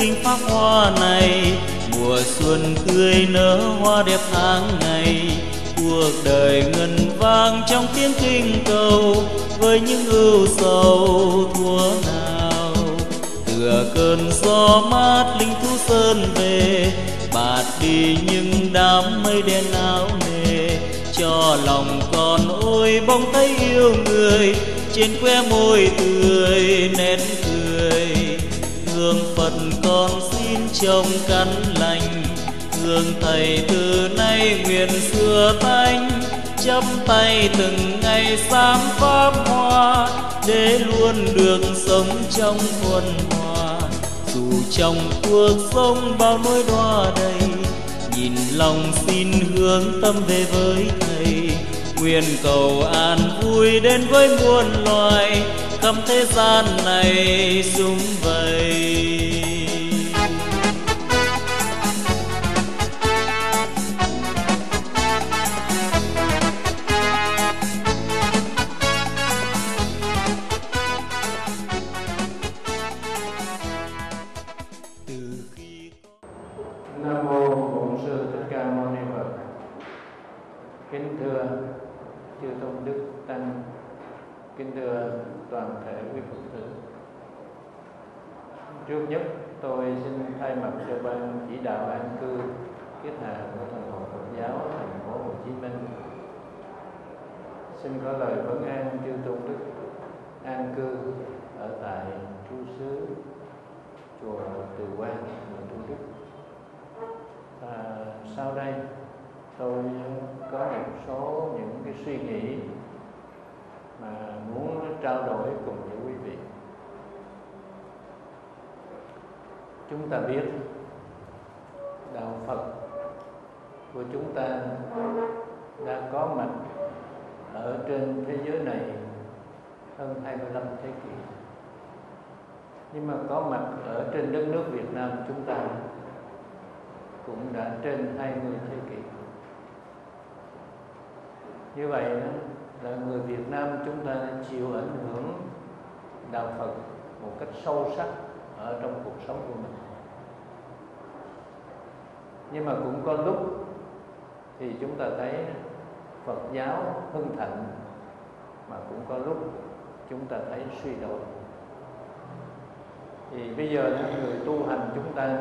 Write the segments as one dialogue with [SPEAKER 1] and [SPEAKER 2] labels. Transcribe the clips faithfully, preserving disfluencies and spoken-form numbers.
[SPEAKER 1] kinh pháp hoa này. Mùa xuân tươi nở hoa đẹp tháng ngày, cuộc đời ngân vang trong tiếng kinh cầu, với những ưu sầu thua nào. Tựa cơn gió mát linh thú sơn về, bạt đi những đám mây đen áo nề, cho lòng con ôi bỗng thấy yêu người, trên que môi tươi nét cười. Thương Phật con xin trông căn lành, thương Thầy từ nay nguyện xưa tánh, chắp tay từng ngày sám pháp hoa, để luôn được sống trong thuần hòa. Dù trong cuộc sống bao nỗi đọa đầy, nhìn lòng xin hướng tâm về với Thầy, nguyện cầu an vui đến với muôn loài, khắp thế gian này sum vầy.
[SPEAKER 2] Nam mô Bổn Sư Thích Ca Mâu Ni Phật. Kính thưa chư tôn đức tăng, kính thưa toàn thể quý Phật tử. Trước nhất tôi xin thay mặt cho ban chỉ đạo an cư kết hạ của Thần hội Phật giáo thành phố Hồ Chí Minh, xin có lời vấn an chư tôn đức an cư ở tại trú xứ chùa Từ Quan, huyện Thủ Đức. À, sau đây tôi có một số những cái suy nghĩ mà muốn trao đổi cùng với quý vị. Chúng ta biết đạo Phật của chúng ta đã có mặt ở trên thế giới này hơn hai mươi lăm thế kỷ, nhưng mà có mặt ở trên đất nước Việt Nam chúng ta cũng đã trên hai mươi thế kỷ. Như vậy là người Việt Nam chúng ta chịu ảnh hưởng đạo Phật một cách sâu sắc ở trong cuộc sống của mình. Nhưng mà cũng có lúc thì chúng ta thấy Phật giáo hưng thịnh, mà cũng có lúc chúng ta thấy suy đồi. Thì bây giờ người tu hành chúng ta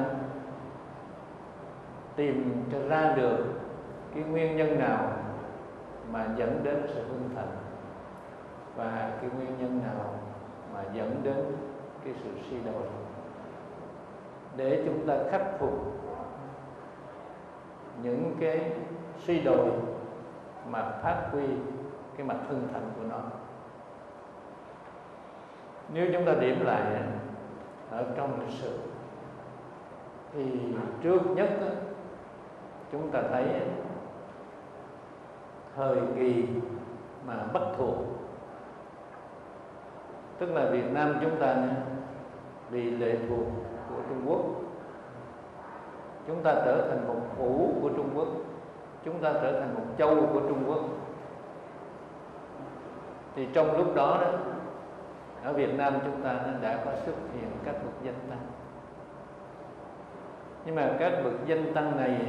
[SPEAKER 2] tìm cho ra được cái nguyên nhân nào mà dẫn đến sự hưng thịnh, và cái nguyên nhân nào mà dẫn đến cái sự suy đồi, để chúng ta khắc phục những cái suy đồi mà phát huy cái mặt hưng thịnh của nó. Nếu chúng ta điểm lại ở trong lịch sử thì trước nhất chúng ta thấy thời kỳ mà Bắc thuộc, tức là Việt Nam chúng ta bị lệ thuộc của Trung Quốc, chúng ta trở thành một phủ của Trung Quốc, chúng ta trở thành một châu của Trung Quốc. Thì trong lúc đó, đó ở Việt Nam chúng ta đã có xuất hiện các bậc danh tăng. Nhưng mà các bậc danh tăng này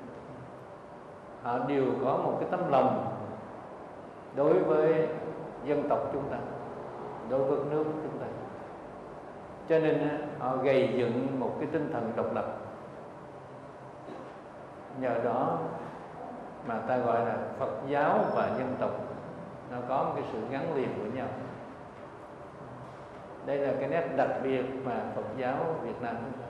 [SPEAKER 2] họ đều có một cái tấm lòng đối với dân tộc chúng ta, đối với nước chúng ta, cho nên họ gây dựng một cái tinh thần độc lập. Nhờ đó mà ta gọi là Phật giáo và dân tộc nó có một cái sự gắn liền với nhau. Đây là cái nét đặc biệt mà Phật giáo Việt Nam chúng ta.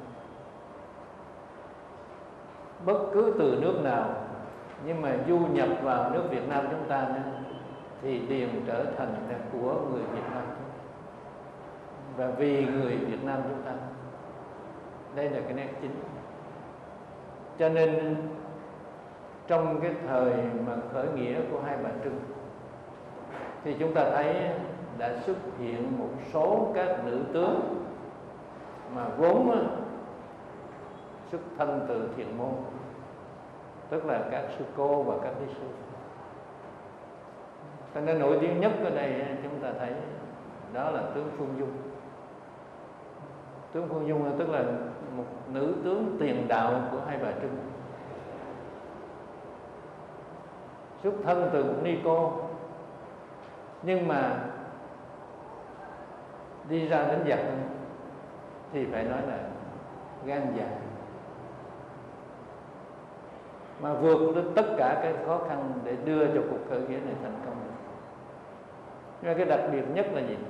[SPEAKER 2] Bất cứ từ nước nào nhưng mà du nhập vào nước Việt Nam chúng ta thì đều trở thành là của người Việt Nam, và vì người Việt Nam chúng ta. Đây là cái nét chính. Cho nên trong cái thời mà khởi nghĩa của Hai Bà Trưng thì chúng ta thấy đã xuất hiện một số các nữ tướng mà vốn xuất thân từ thiện môn, tức là các sư cô và các ni sư. Cho nên nổi tiếng nhất ở đây chúng ta thấy đó là tướng Phương Dung. Tướng Phương Dung tức là một nữ tướng tiền đạo của Hai Bà Trưng, xuất thân từ một ni cô, nhưng mà đi ra đánh giặc thì phải nói là gan dạ, mà vượt lên tất cả cái khó khăn để đưa cho cuộc khởi nghĩa này thành công. Nhưng cái đặc biệt nhất là gì?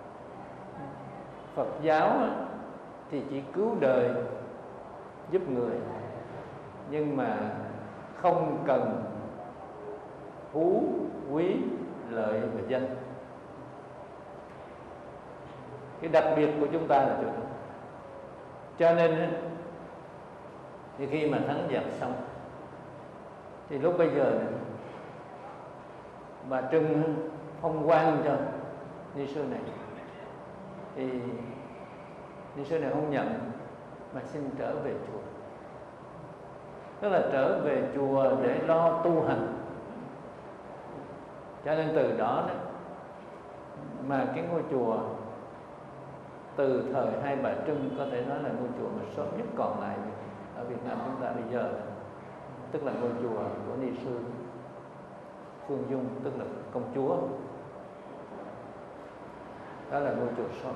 [SPEAKER 2] Phật giáo thì chỉ cứu đời, giúp người, nhưng mà không cần phú, quý, lợi và danh. Cái đặc biệt của chúng ta là chỗ đó. Cho nên thì khi mà thắng giặc xong thì lúc bây giờ này, bà Trưng phong quan cho ni sư này, thì ni sư này không nhận mà xin trở về chùa, tức là trở về chùa để lo tu hành. Cho nên từ đó, đó mà cái ngôi chùa từ thời Hai Bà Trưng có thể nói là ngôi chùa mà sớm nhất còn lại ở Việt Nam chúng ta bây giờ, tức là ngôi chùa của ni sư Phương Dung, tức là công chúa. Đó là ngôi chùa sớm.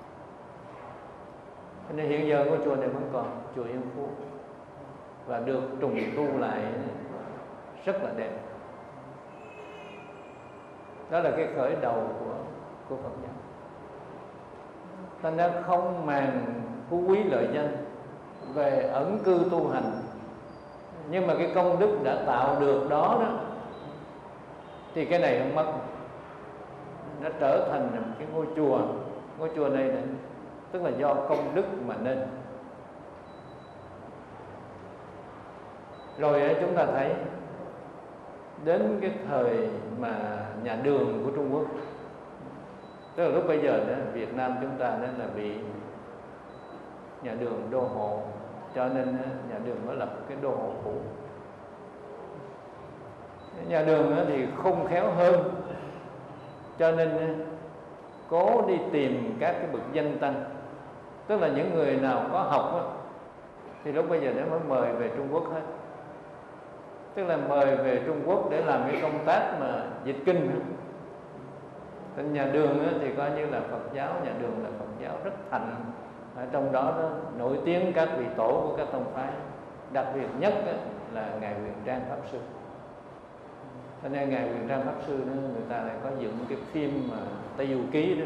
[SPEAKER 2] Nên hiện giờ ngôi chùa này vẫn còn, chùa Yên Phú, và được trùng tu lại rất là đẹp. Đó là cái khởi đầu của của Phật giáo. Ta đã không màng phú quý lợi danh về ẩn cư tu hành, nhưng mà cái công đức đã tạo được đó đó thì cái này không mất, nó trở thành một cái ngôi chùa. Ngôi chùa này là, tức là do công đức mà nên. Rồi chúng ta thấy đến cái thời mà nhà Đường của Trung Quốc, tức là lúc bây giờ đó, Việt Nam chúng ta nên là bị nhà Đường đô hộ, cho nên nhà Đường mới lập cái đô hộ phủ. Nhà Đường thì không khéo hơn, cho nên cố đi tìm các cái bậc danh tăng, tức là những người nào có học đó, thì lúc bây giờ nó mới mời về Trung Quốc hết, tức là mời về Trung Quốc để làm cái công tác mà dịch kinh. Nên nhà Đường thì coi như là Phật giáo, nhà Đường là Phật giáo rất thành. Ở trong đó, đó nổi tiếng các vị tổ của các tông phái, đặc biệt nhất là Ngài Huyền Trang Pháp Sư. Cho nên Ngài Huyền Trang Pháp Sư đó, người ta lại có dựng cái phim mà Tây Du Ký đó.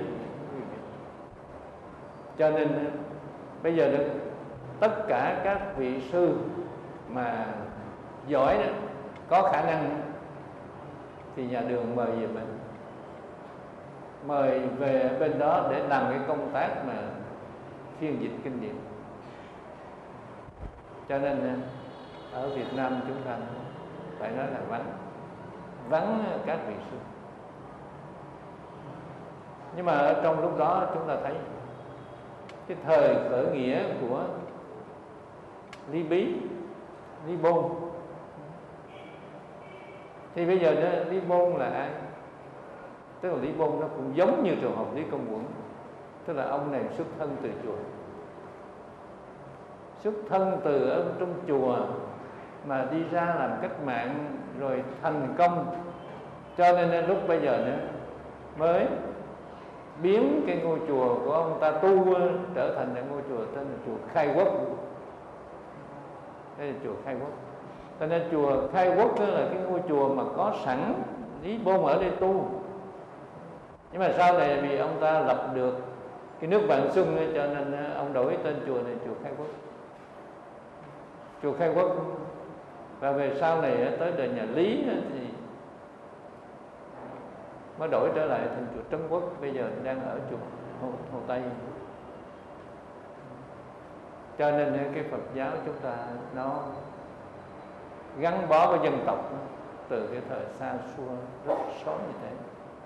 [SPEAKER 2] Cho nên bây giờ đó, tất cả các vị sư mà giỏi đó, có khả năng thì nhà Đường mời về mình, mời về bên đó để làm cái công tác mà phiên dịch kinh điển. Cho nên ở Việt Nam chúng ta phải nói là vắng vắng các vị sư. Nhưng mà ở trong lúc đó chúng ta thấy cái thời khởi nghĩa của Lý Bí, Lý Bôn, thì bây giờ đó, Lý Bôn là ai? Tức là Lý Bôn nó cũng giống như trường hợp Lý Công Uẩn, tức là ông này xuất thân từ chùa, xuất thân từ ở trong chùa mà đi ra làm cách mạng rồi thành công. Cho nên lúc bây giờ nữa mới biến cái ngôi chùa của ông ta tu trở thành một ngôi chùa tên là chùa Khai Quốc. Đây là chùa Khai Quốc. Cho nên chùa Khai Quốc đó là cái ngôi chùa mà có sẵn Lý Bôn ở đây tu. Nhưng mà sau này vì ông ta lập được cái nước Vạn Xuân ấy, cho nên ông đổi tên chùa này chùa Khai Quốc. Chùa Khai Quốc. Và về sau này tới đời nhà Lý thì mới đổi trở lại thành chùa Trấn Quốc, bây giờ đang ở chùa Hồ, Hồ Tây. Cho nên cái Phật giáo chúng ta nó gắn bó với dân tộc từ cái thời xa xưa rất sớm như thế.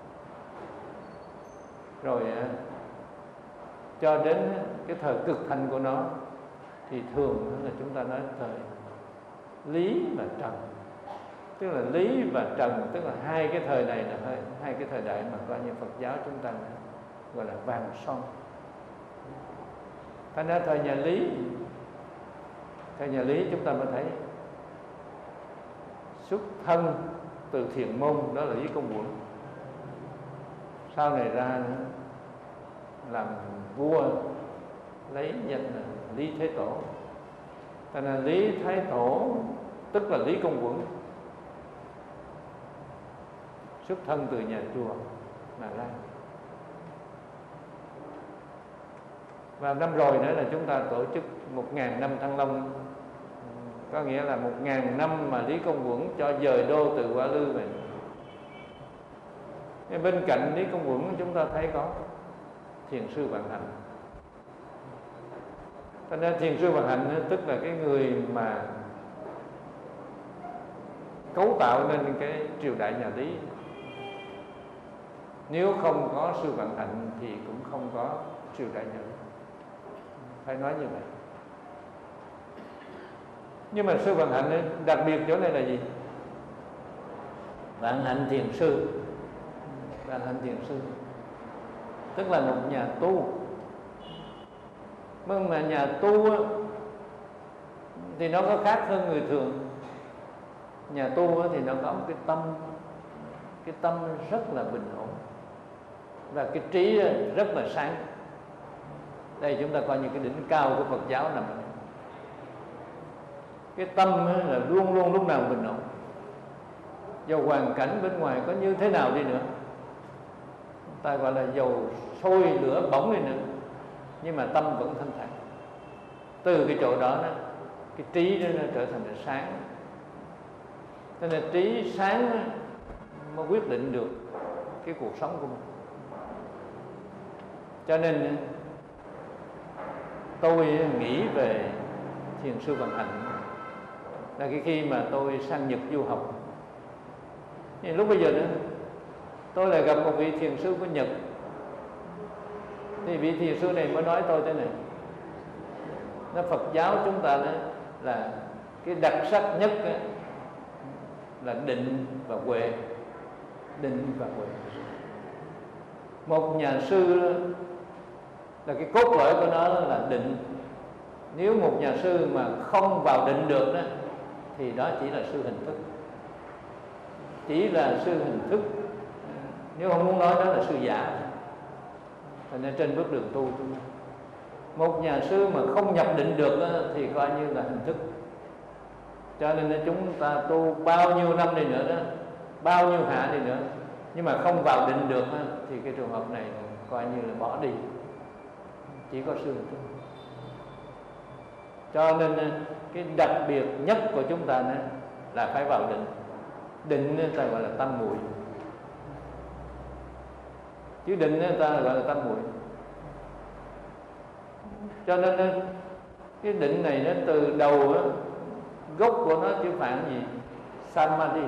[SPEAKER 2] Rồi cho đến cái thời cực thành của nó thì thường là chúng ta nói thời Lý và Trần, tức là Lý và Trần, tức là hai cái thời này là hai, hai cái thời đại mà coi như Phật giáo chúng ta gọi là vàng son. Thành ra thời nhà Lý, thời nhà Lý chúng ta mới thấy xuất thân từ Thiện Môn, đó là Lý Công Uẩn. Sau này ra làm vua lấy danh là Lý Thế Tổ. Thành ra Lý Thái Tổ tức là Lý Công Uẩn, xuất thân từ nhà chùa mà ra. Và năm rồi nữa là chúng ta tổ chức một ngàn năm Thăng Long, có nghĩa là một ngàn năm mà Lý Công Uẩn cho dời đô từ Hoa Lư về. Bên cạnh Lý Công Uẩn chúng ta thấy có Thiền sư Vạn Hạnh. Cho nên Thiền sư Vạn Hạnh tức là cái người mà cấu tạo nên cái triều đại nhà Lý. Nếu không có sư Vạn Hạnh thì cũng không có triều đại nhà Lý, phải nói như vậy. Nhưng mà sư Vạn Hạnh đặc biệt chỗ này là gì? Vạn Hạnh Thiền sư, Vạn Hạnh Thiền sư tức là một nhà tu. Nhưng mà nhà tu thì nó có khác hơn người thường. Nhà tu thì nó có một cái tâm, cái tâm rất là bình ổn, và cái trí rất là sáng. Đây chúng ta coi như cái đỉnh cao của Phật giáo nằm ở đây. Cái tâm là luôn luôn lúc nào bình ổn, dầu hoàn cảnh bên ngoài có như thế nào đi nữa, ta gọi là dầu sôi lửa bỏng đi nữa, nhưng mà tâm vẫn thanh thản. Từ cái chỗ đó, đó cái trí đó nó trở thành là sáng. Cho nên trí sáng mới quyết định được cái cuộc sống của mình. Cho nên tôi nghĩ về Thiền sư Vạn Hạnh là cái khi mà tôi sang Nhật du học, thì lúc bây giờ đó tôi lại gặp một vị thiền sư của Nhật. Thì vị thiền sư này mới nói tôi thế này: nó Phật giáo chúng ta đó là cái đặc sắc nhất là định và huệ. Định và huệ. Một nhà sư là cái cốt lõi của nó là định. Nếu một nhà sư mà không vào định được đó, thì đó chỉ là sư hình thức, chỉ là sư hình thức. Nếu không muốn nói đó là sư giả. Thành nên trên bước đường tu, một nhà sư mà không nhập định được đó, thì coi như là hình thức. Cho nên chúng ta tu bao nhiêu năm đi nữa đó, bao nhiêu hạ đi nữa, nhưng mà không vào định được đó, thì cái trường hợp này coi như là bỏ đi, chỉ có sư hình thức. Cho nên cái đặc biệt nhất của chúng ta đó là phải vào định. Định ta gọi là tam muội, chứ định ta gọi là tam muội. Cho nên cái định này nó từ đầu đó, gốc của nó chữ phạn gì? Samadhi.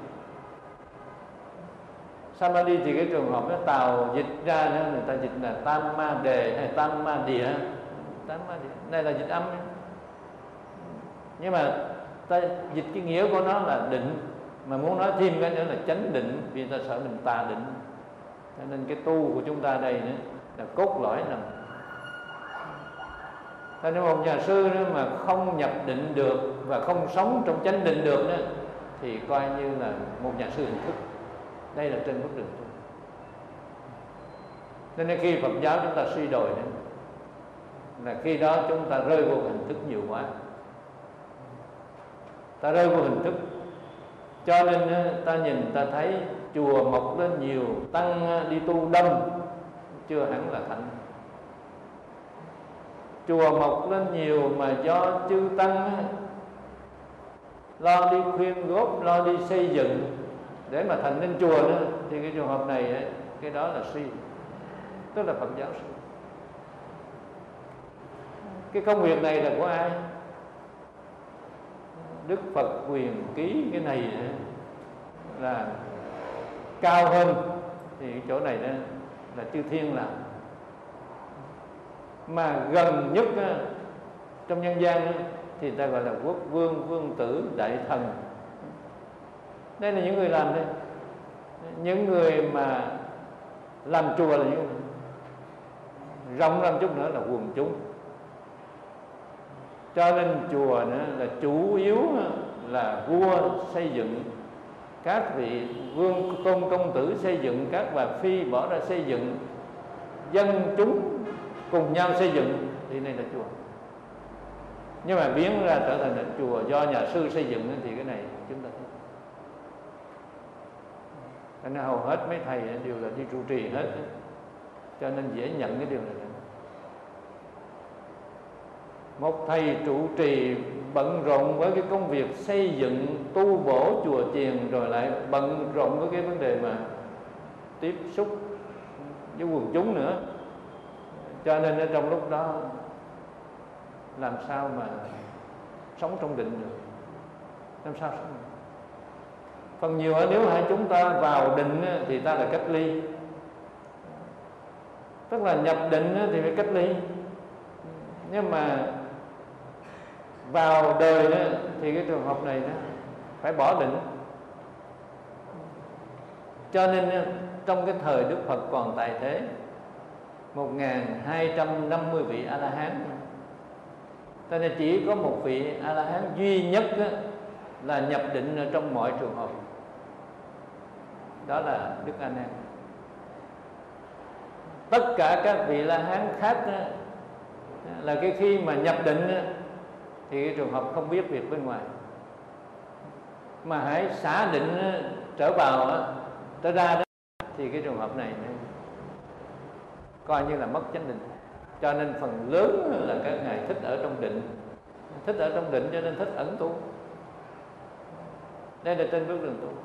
[SPEAKER 2] Samadhi thì cái trường hợp nó Tàu dịch ra đó, người ta dịch là tam ma đề hay tam ma địa. Tam ma địa này là dịch âm, nhưng mà ta dịch cái nghĩa của nó là định, mà muốn nói thêm cái nữa là chánh định, vì ta sợ mình tà định. Cho nên cái tu của chúng ta đây nữa là cốt lõi nằm. Cho nên một nhà sư nữa mà không nhập định được và không sống trong chánh định được nữa, thì coi như là một nhà sư hình thức. Đây là trên bước đường tu. Nên khi Phật giáo chúng ta suy đồi nữa, là khi đó chúng ta rơi vô hình thức nhiều quá. Ta rơi vô hình thức, cho nên ta nhìn ta thấy chùa mọc lên nhiều, tăng đi tu đông, chưa hẳn là thạnh. Chùa mọc lên nhiều mà do chư tăng lo đi khuyên góp, lo đi xây dựng để mà thành nên chùa nữa, thì cái trường hợp này cái đó là suy, tức là Phật giáo suy. Cái công việc này là của ai? Đức Phật quyền ký cái này là cao hơn, thì chỗ này đó là chư thiên làm. Mà gần nhất trong nhân gian thì ta gọi là quốc vương, vương tử, đại thần. Đây là những người làm đây. Những người mà làm chùa là những người. Rộng ra chút nữa là quần chúng. Cho nên chùa nữa là chủ yếu là vua xây dựng, các vị vương tôn công tử xây dựng, các bà phi bỏ ra xây dựng, dân chúng cùng nhau xây dựng, thì này là chùa. Nhưng mà biến ra trở thành là chùa do nhà sư xây dựng thì cái này chúng ta thấy. Cho nên hầu hết mấy thầy đều là đi trụ trì hết, cho nên dễ nhận cái điều này. Một thầy trụ trì bận rộn với cái công việc xây dựng tu bổ chùa chiền, rồi lại bận rộn với cái vấn đề mà tiếp xúc với quần chúng nữa, cho nên ở trong lúc đó làm sao mà sống trong định được, làm sao sống được. Phần nhiều nếu hai chúng ta vào định thì ta là cách ly, tức là nhập định thì phải cách ly, nhưng mà vào đời thì cái trường hợp này phải bỏ định. Cho nên trong cái thời Đức Phật còn tại thế, một nghìn hai trăm năm mươi vị A-la-hán, cho nên chỉ có một vị A-la-hán duy nhất là nhập định ở trong mọi trường hợp, đó là Đức A Nan. Tất cả các vị La-hán khác là cái khi mà nhập định thì cái trường hợp không biết việc bên ngoài, mà hãy xả định trở vào trở ra đó, thì cái trường hợp này coi như là mất chánh định. Cho nên phần lớn là các ngài thích ở trong định, thích ở trong định cho nên thích ẩn tu. Đây là trên bước đường tu.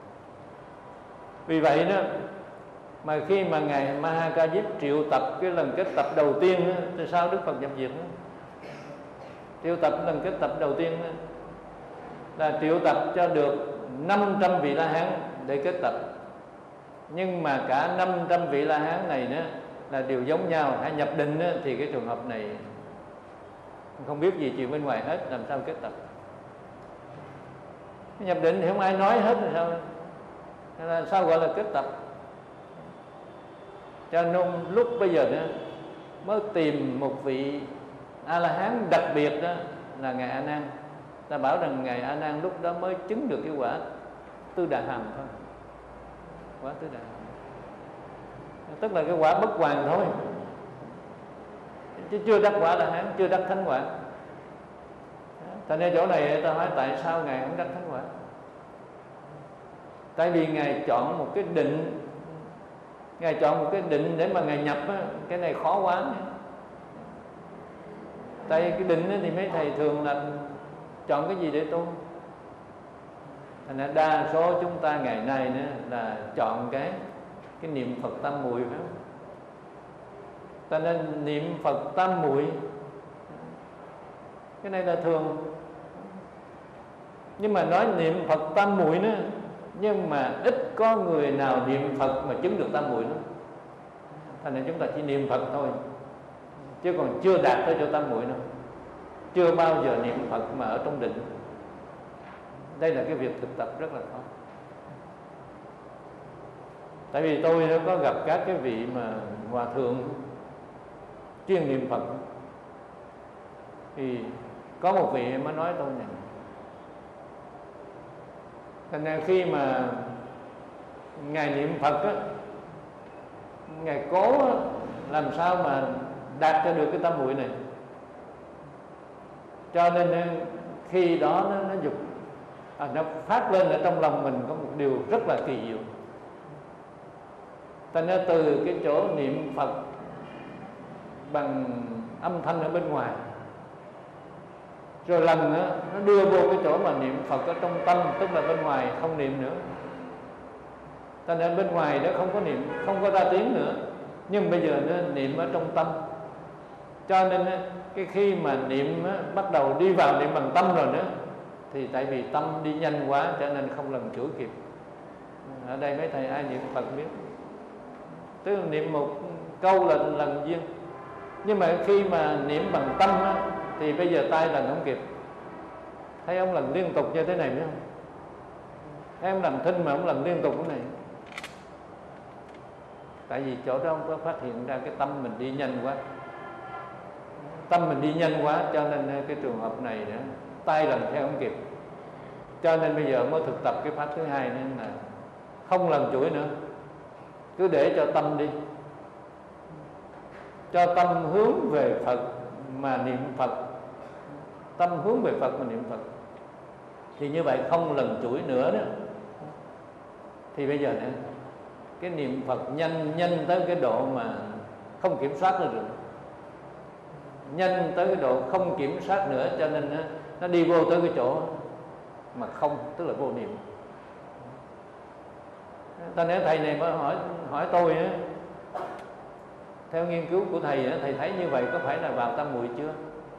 [SPEAKER 2] Vì vậy đó mà khi mà ngài Mahakajip triệu tập cái lần kết tập đầu tiên đó, thì sao Đức Phật nhập diệt đó? Triệu tập lần kết tập đầu tiên đó, là triệu tập cho được năm trăm vị La-hán để kết tập. Nhưng mà cả năm trăm vị La-hán này đó là đều giống nhau, hay nhập định đó, thì cái trường hợp này không biết gì chuyện bên ngoài hết, làm sao kết tập. Nhập định thì không ai nói hết rồi sao, là sao gọi là kết tập. Cho nên lúc bây giờ đó mới tìm một vị A-la-hán đặc biệt đó là ngài A Nan. Ta bảo rằng ngài A Nan lúc đó mới chứng được cái quả Tư Đà Hàm thôi, quả Tư Đà Hàm, tức là cái quả bất hoàn thôi, chứ chưa đắc quả La Hán, chưa đắc thánh quả. Thành ra chỗ này ta hỏi tại sao ngài không đắc thánh quả? Tại vì ngài chọn một cái định, ngài chọn một cái định để mà ngài nhập á, cái này khó quá. Tại vì cái định thì mấy thầy thường là chọn cái gì để tu. Thành ra đa số chúng ta ngày nay nữa là chọn cái cái niệm Phật tam muội, phải không? Ta nên niệm Phật tam muội, cái này là thường. Nhưng mà nói niệm Phật tam muội nữa, nhưng mà ít có người nào niệm Phật mà chứng được tam muội nữa. Thành ra chúng ta chỉ niệm Phật thôi, chứ còn chưa đạt tới chỗ tam muội đâu. Chưa bao giờ niệm Phật mà ở trong định. Đây là cái việc thực tập rất là khó. Tại vì tôi đã có gặp các cái vị mà hòa thượng chuyên niệm Phật, thì có một vị mới nói tôi này, thành ra khi mà ngài niệm Phật á, ngài cố á, làm sao mà đạt cho được cái tam muội này. Cho nên khi đó nó, nó dục à, nó phát lên ở trong lòng mình có một điều rất là kỳ diệu. Thành ra từ cái chỗ niệm Phật bằng âm thanh ở bên ngoài, rồi lần đó, nó đưa vô cái chỗ mà niệm Phật ở trong tâm, tức là bên ngoài không niệm nữa. Thành ra bên ngoài nó không có niệm, không có ra tiếng nữa, nhưng bây giờ nó niệm ở trong tâm. Cho nên cái khi mà niệm bắt đầu đi vào niệm bằng tâm rồi nữa, thì tại vì tâm đi nhanh quá cho nên không lần chữa kịp. Ở đây mấy thầy ai niệm Phật biết, tức là niệm một câu là lần duyên. Nhưng mà khi mà niệm bằng tâm á, thì bây giờ tay lần không kịp. Thấy ông lần liên tục như thế này biết không? Thấy ông làm thinh mà ông lần liên tục cái này. Tại vì chỗ đó ông có phát hiện ra cái tâm mình đi nhanh quá. tâm mình đi nhanh quá, cho nên cái trường hợp này nữa tay lần theo không kịp. Cho nên bây giờ mới thực tập cái pháp thứ hai nên là không lần chuỗi nữa, cứ để cho tâm đi, cho tâm hướng về Phật mà niệm Phật, tâm hướng về Phật mà niệm Phật. Thì như vậy không lần chuỗi nữa đó. Thì bây giờ này, cái niệm Phật nhanh nhanh tới cái độ mà không kiểm soát được, nhanh tới cái độ không kiểm soát nữa, cho nên nó, nó đi vô tới cái chỗ mà không, tức là vô niệm. Ta nói thầy này mới hỏi hỏi tôi á, theo nghiên cứu của thầy á, thầy thấy như vậy có phải là vào tam muội chưa?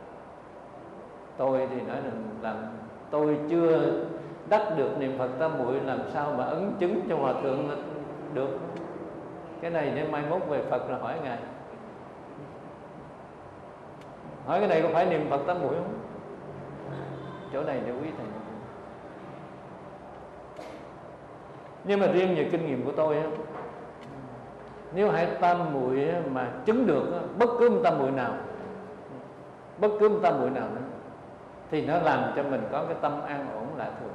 [SPEAKER 2] Tôi thì nói là làm tôi chưa đắc được niệm Phật tam muội, làm sao mà ấn chứng cho hòa thượng được. Cái này nên mai mốt về Phật là hỏi ngài, hỏi cái này có phải niệm Phật tam muội không? Chỗ này để quý thầy. Nhưng mà riêng về kinh nghiệm của tôi á, nếu hai tam muội mà chứng được bất cứ một tam muội nào, bất cứ một tam muội nào nữa, thì nó làm cho mình có cái tâm an ổn lạ thường.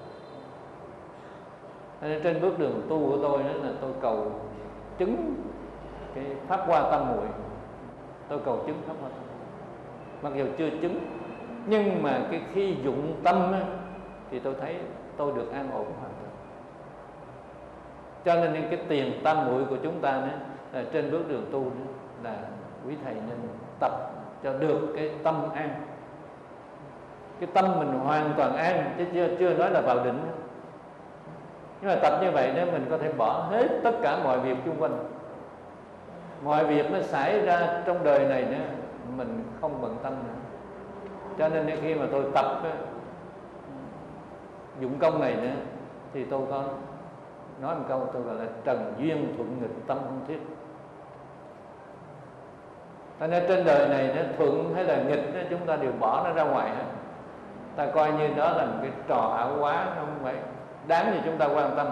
[SPEAKER 2] Nên trên bước đường tu của tôi đó là tôi cầu chứng cái pháp hoa tam muội, tôi cầu chứng pháp hoa tam muội. Mặc dù chưa chứng, nhưng mà cái khi dụng tâm á, thì tôi thấy tôi được an ổn hoàn toàn. Cho nên cái tiền tam muội của chúng ta đó, là trên bước đường tu đó, là quý thầy nên tập cho được cái tâm an, cái tâm mình hoàn toàn an, chứ chưa chưa nói là vào định. Nhưng mà tập như vậy đó, mình có thể bỏ hết tất cả mọi việc xung quanh, mọi việc nó xảy ra trong đời này nữa, mình không bận tâm nữa. Cho nên khi mà tôi tập dụng công này nữa, thì tôi có nói một câu tôi gọi là trần duyên thuận nghịch tâm không thiết. Cho nên trên đời này nó thuận hay là nghịch đó, chúng ta đều bỏ nó ra ngoài hết. Ta coi như đó là một cái trò ảo quá, không phải đáng gì chúng ta quan tâm.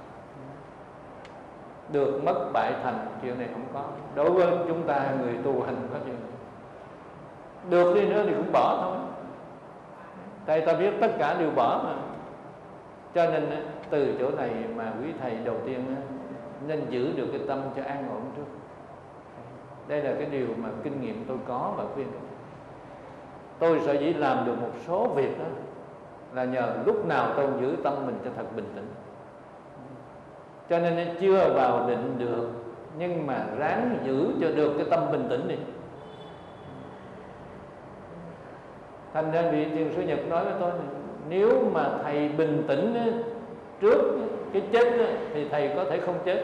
[SPEAKER 2] Được mất bại thành chuyện này không có. Đối với chúng ta người tu hành có chuyện này. Được đi nữa thì cũng bỏ thôi, tại ta biết tất cả đều bỏ mà. Cho nên từ chỗ này mà quý thầy đầu tiên nên giữ được cái tâm cho an ổn trước. Đây là cái điều mà kinh nghiệm tôi có và khuyên. Tôi sở dĩ làm được một số việc đó là nhờ lúc nào tôi giữ tâm mình cho thật bình tĩnh. Cho nên nó chưa vào định được, nhưng mà ráng giữ cho được cái tâm bình tĩnh đi. Thành ra vị Thiền sư Nhật nói với tôi, nếu mà thầy bình tĩnh trước cái chết thì thầy có thể không chết,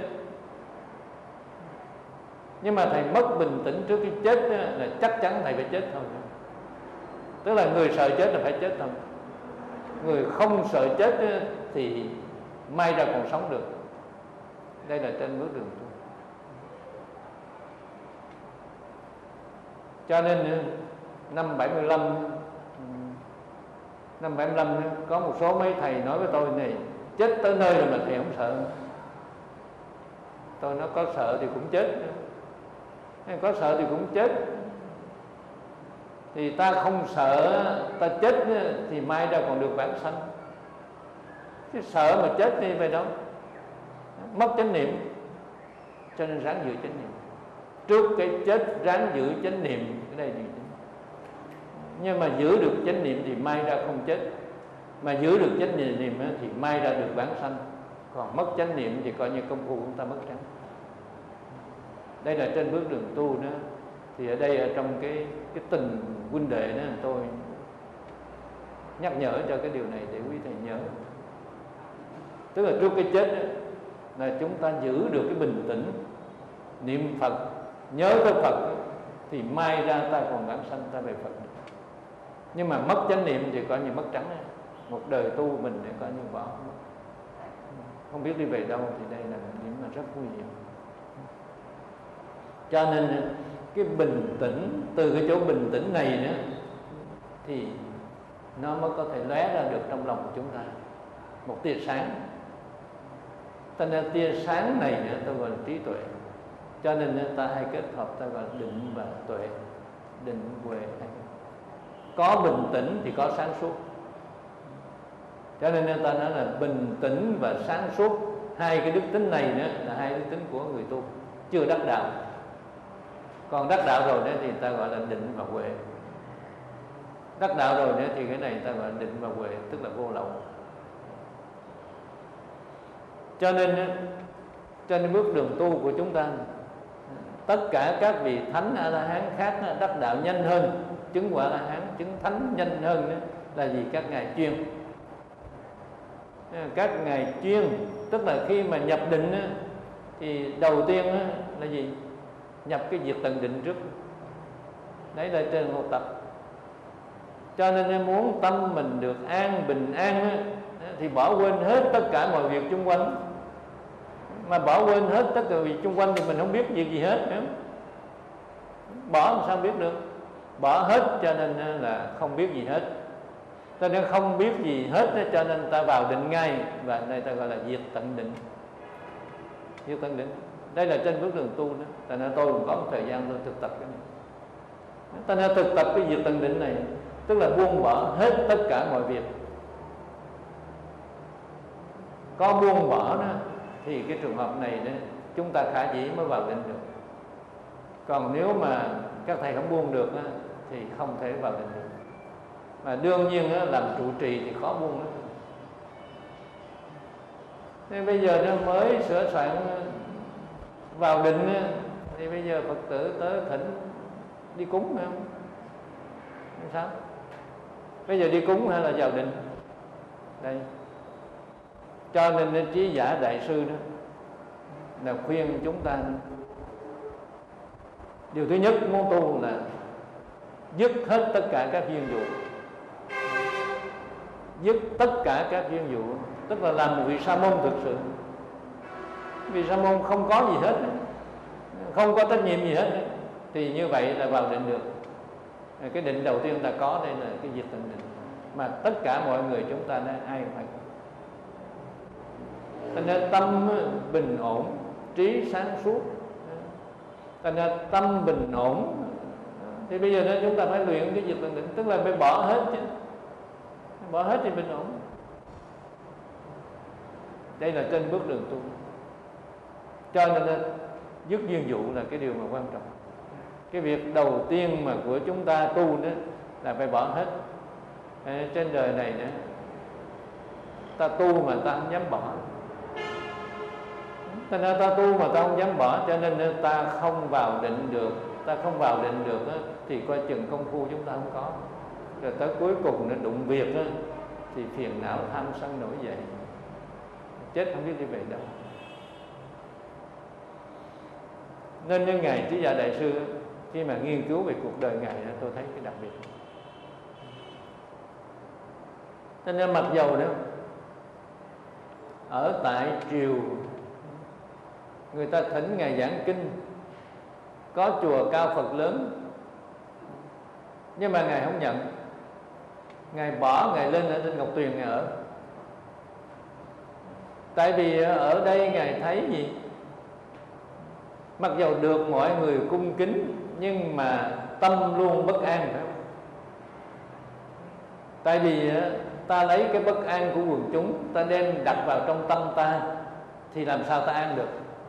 [SPEAKER 2] nhưng mà thầy mất bình tĩnh trước cái chết là chắc chắn thầy phải chết thôi. Tức là người sợ chết là phải chết thôi, người không sợ chết thì may ra còn sống được. Đây là trên bước đường tu. Cho nên năm bảy mươi lăm năm bảy mươi lăm có một số mấy thầy nói với tôi này, chết tới nơi rồi mà thầy không sợ. Tôi nói có sợ thì cũng chết, có sợ thì cũng chết. Thì ta không sợ, ta chết thì mai ra còn được vãng sanh. Chứ sợ mà chết đi về đâu, mất chánh niệm. Cho nên ráng giữ chánh niệm. Trước cái chết ráng giữ chánh niệm. Cái đây gì? Nhưng mà giữ được chánh niệm thì mai ra không chết, mà giữ được chánh niệm thì mai ra được vãng sanh. Còn mất chánh niệm thì coi như công phu chúng ta mất trắng. Đây là trên bước đường tu đó. Thì ở đây ở trong cái cái tình huynh đệ đó, tôi nhắc nhở cho cái điều này để quý thầy nhớ. Tức là trước cái chết đó, là chúng ta giữ được cái bình tĩnh, niệm Phật, nhớ tới Phật, thì mai ra ta còn vãng sanh, ta về Phật. Nhưng mà mất chánh niệm thì coi như mất trắng. Một đời tu mình để coi như bỏ, không biết đi về đâu, thì đây là điểm mà rất nguy hiểm. Cho nên cái bình tĩnh, từ cái chỗ bình tĩnh này nữa, thì nó mới có thể lóe ra được trong lòng của chúng ta một tia sáng. Cho nên tia sáng này nữa tôi gọi là trí tuệ. Cho nên ta hay kết hợp ta gọi là định và tuệ. định huệ hay. Có bình tĩnh thì có sáng suốt. Cho nên người ta nói là bình tĩnh và sáng suốt, hai cái đức tính này nữa là hai đức tính của người tu chưa đắc đạo. Còn đắc đạo rồi đó thì ta gọi là định và huệ. Đắc đạo rồi nữa thì cái này ta gọi là định và huệ, tức là vô lậu. Cho nên trên bước đường tu của chúng ta, tất cả các vị thánh A La Hán khác đắc đạo nhanh hơn, chứng quả A La Hán, chứng thánh nhanh hơn đó, là vì các ngài chuyên. Các ngài chuyên tức là khi mà nhập định thì đầu tiên là gì? Nhập cái diệt tận định trước. Đấy là trên học tập. Cho nên muốn tâm mình được an, bình an thì bỏ quên hết tất cả mọi việc xung quanh. Mà bỏ quên hết tất cả việc xung quanh thì mình không biết việc gì hết nữa. Bỏ làm sao biết được? Bỏ hết cho nên là không biết gì hết. Cho nên không biết gì hết cho nên ta vào định ngay. Và đây ta gọi là diệt tận định. Diệt tận định. Đây là trên bước đường tu đó. Tại nên tôi cũng có một thời gian tôi thực tập cái này. Ta nên thực tập cái diệt tận định này, tức là buông bỏ hết tất cả mọi việc. Có buông bỏ đó thì cái trường hợp này đó, chúng ta khả dĩ mới vào định được. Còn nếu mà các thầy không buông được đó, thì không thể vào định được. Mà đương nhiên đó, làm trụ trì thì khó buông đó. Nên bây giờ nó mới sửa soạn vào định đó, thì bây giờ Phật tử tới thỉnh đi cúng phải không? Sao? Bây giờ đi cúng hay là vào định? Đây. Cho nên Trí Giả Đại Sư đó là khuyên chúng ta, điều thứ nhất muốn tu là dứt hết tất cả các duyên dụ. Dứt tất cả các duyên dụ, tức là làm một vị sa môn thực sự. Vị sa môn không có gì hết, không có trách nhiệm gì hết, thì như vậy là vào định được. Cái định đầu tiên ta có đây là cái diệt tận định, mà tất cả mọi người chúng ta đã ai phải có. Thành ra tâm bình ổn, trí sáng suốt. Thành ra tâm bình ổn thì bây giờ chúng ta phải luyện cái diệt tận định, tức là phải bỏ hết chứ. Bỏ hết thì bình ổn. Đây là trên bước đường tu. Cho nên dứt duyên dụ là cái điều mà quan trọng. Cái việc đầu tiên mà của chúng ta tu đó là phải bỏ hết. Trên đời này nữa, ta tu mà ta không dám bỏ. Cho nên ta tu mà ta không dám bỏ, cho nên ta không vào định được. Ta không vào định được đó, thì coi chừng công phu chúng ta không có. Rồi tới cuối cùng nó đụng việc đó, thì phiền não tham sân nổi dậy, chết không biết đi về đâu. Nên như Ngài Trí Giả Đại Sư, khi mà nghiên cứu về cuộc đời Ngài, tôi thấy cái đặc biệt. Cho nên mặc dầu đó, ở tại triều người ta thỉnh Ngài giảng kinh, có chùa cao Phật lớn, nhưng mà Ngài không nhận. Ngài bỏ, Ngài lên ở trên Ngọc Tuyền Ngài ở. Tại vì ở đây Ngài thấy gì? Mặc dầu được mọi người cung kính, nhưng mà tâm luôn bất an, phải không? Tại vì ta lấy cái bất an của quần chúng, ta đem đặt vào trong tâm ta, thì làm sao ta an được?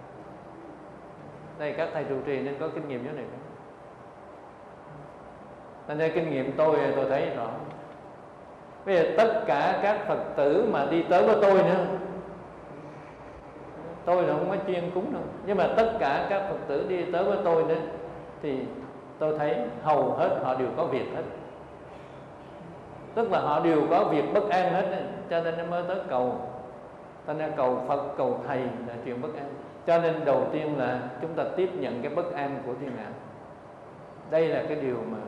[SPEAKER 2] Đây các thầy trụ trì nên có kinh nghiệm như này. Nên đây kinh nghiệm tôi tôi thấy rõ. Bây giờ tất cả các Phật tử mà đi tới với tôi nữa, tôi là không có chuyên cúng đâu, nhưng mà tất cả các Phật tử đi tới với tôi nữa, thì tôi thấy hầu hết họ đều có việc hết. Tức là họ đều có việc bất an hết, cho nên nó mới tới cầu. Ta nên cầu Phật, cầu Thầy là chuyện bất an. Cho nên đầu tiên là chúng ta tiếp nhận cái bất an của thiên hạ. Đây là cái điều mà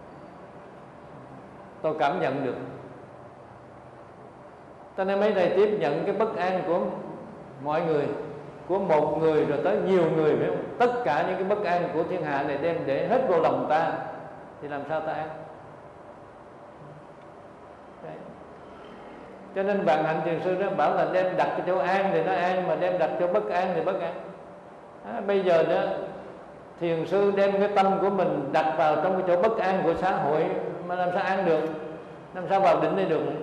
[SPEAKER 2] tôi cảm nhận được. Cho nên mấy thầy tiếp nhận cái bất an của mọi người, của một người rồi tới nhiều người, phải không? Tất cả những cái bất an của thiên hạ này đem để hết vô lòng ta, thì làm sao ta an? Đấy. Cho nên Vạn Hạnh Thiền Sư nó bảo là đem đặt cái chỗ an thì nó an, mà đem đặt chỗ bất an thì bất an. À, bây giờ đó thiền sư đem cái tâm của mình đặt vào trong cái chỗ bất an của xã hội mà làm sao an được, làm sao vào định đây được nữa.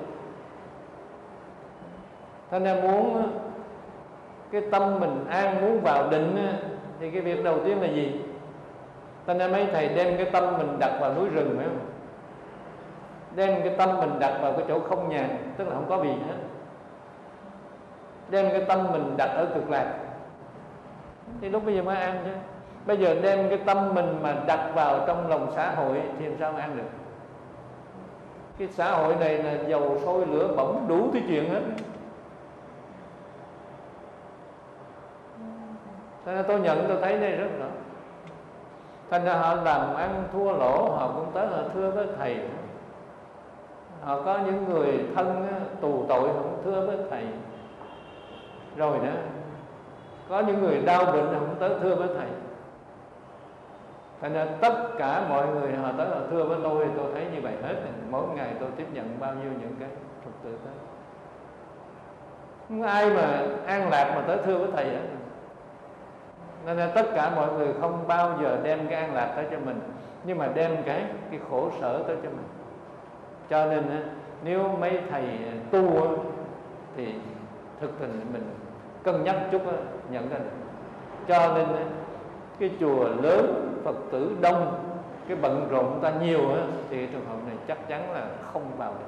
[SPEAKER 2] Thế nên muốn cái tâm mình an, muốn vào định thì cái việc đầu tiên là gì? Thế nên mấy thầy đem cái tâm mình đặt vào núi rừng, phải không? Đem cái tâm mình đặt vào cái chỗ không nhàn, tức là không có gì hết. Đem cái tâm mình đặt ở cực lạc thì lúc bây giờ mới an chứ. Bây giờ đem cái tâm mình mà đặt vào trong lòng xã hội thì làm sao an được? Cái xã hội này là dầu sôi lửa bỏng, đủ thứ chuyện hết. Thế nên tôi nhận, tôi thấy đây rất rõ. Thành ra họ làm ăn thua lỗ, họ cũng tới họ thưa với thầy. Họ có những người thân tù tội, họ cũng thưa với thầy. Rồi nữa, có những người đau bệnh họ cũng tới thưa với thầy. Thành ra tất cả mọi người họ tới họ thưa với tôi, tôi thấy như vậy hết. Mỗi ngày tôi tiếp nhận bao nhiêu những cái thực tự đó. Không ai mà an lạc mà tới thưa với thầy hết. Nên là tất cả mọi người không bao giờ đem cái an lạc tới cho mình, nhưng mà đem cái cái khổ sở tới cho mình. Cho nên nếu mấy thầy tu thì thực tình mình cân nhắc chút nhận ra được. Cho nên cái chùa lớn, Phật tử đông, cái bận rộn chúng ta nhiều thì trường hợp này chắc chắn là không vào được.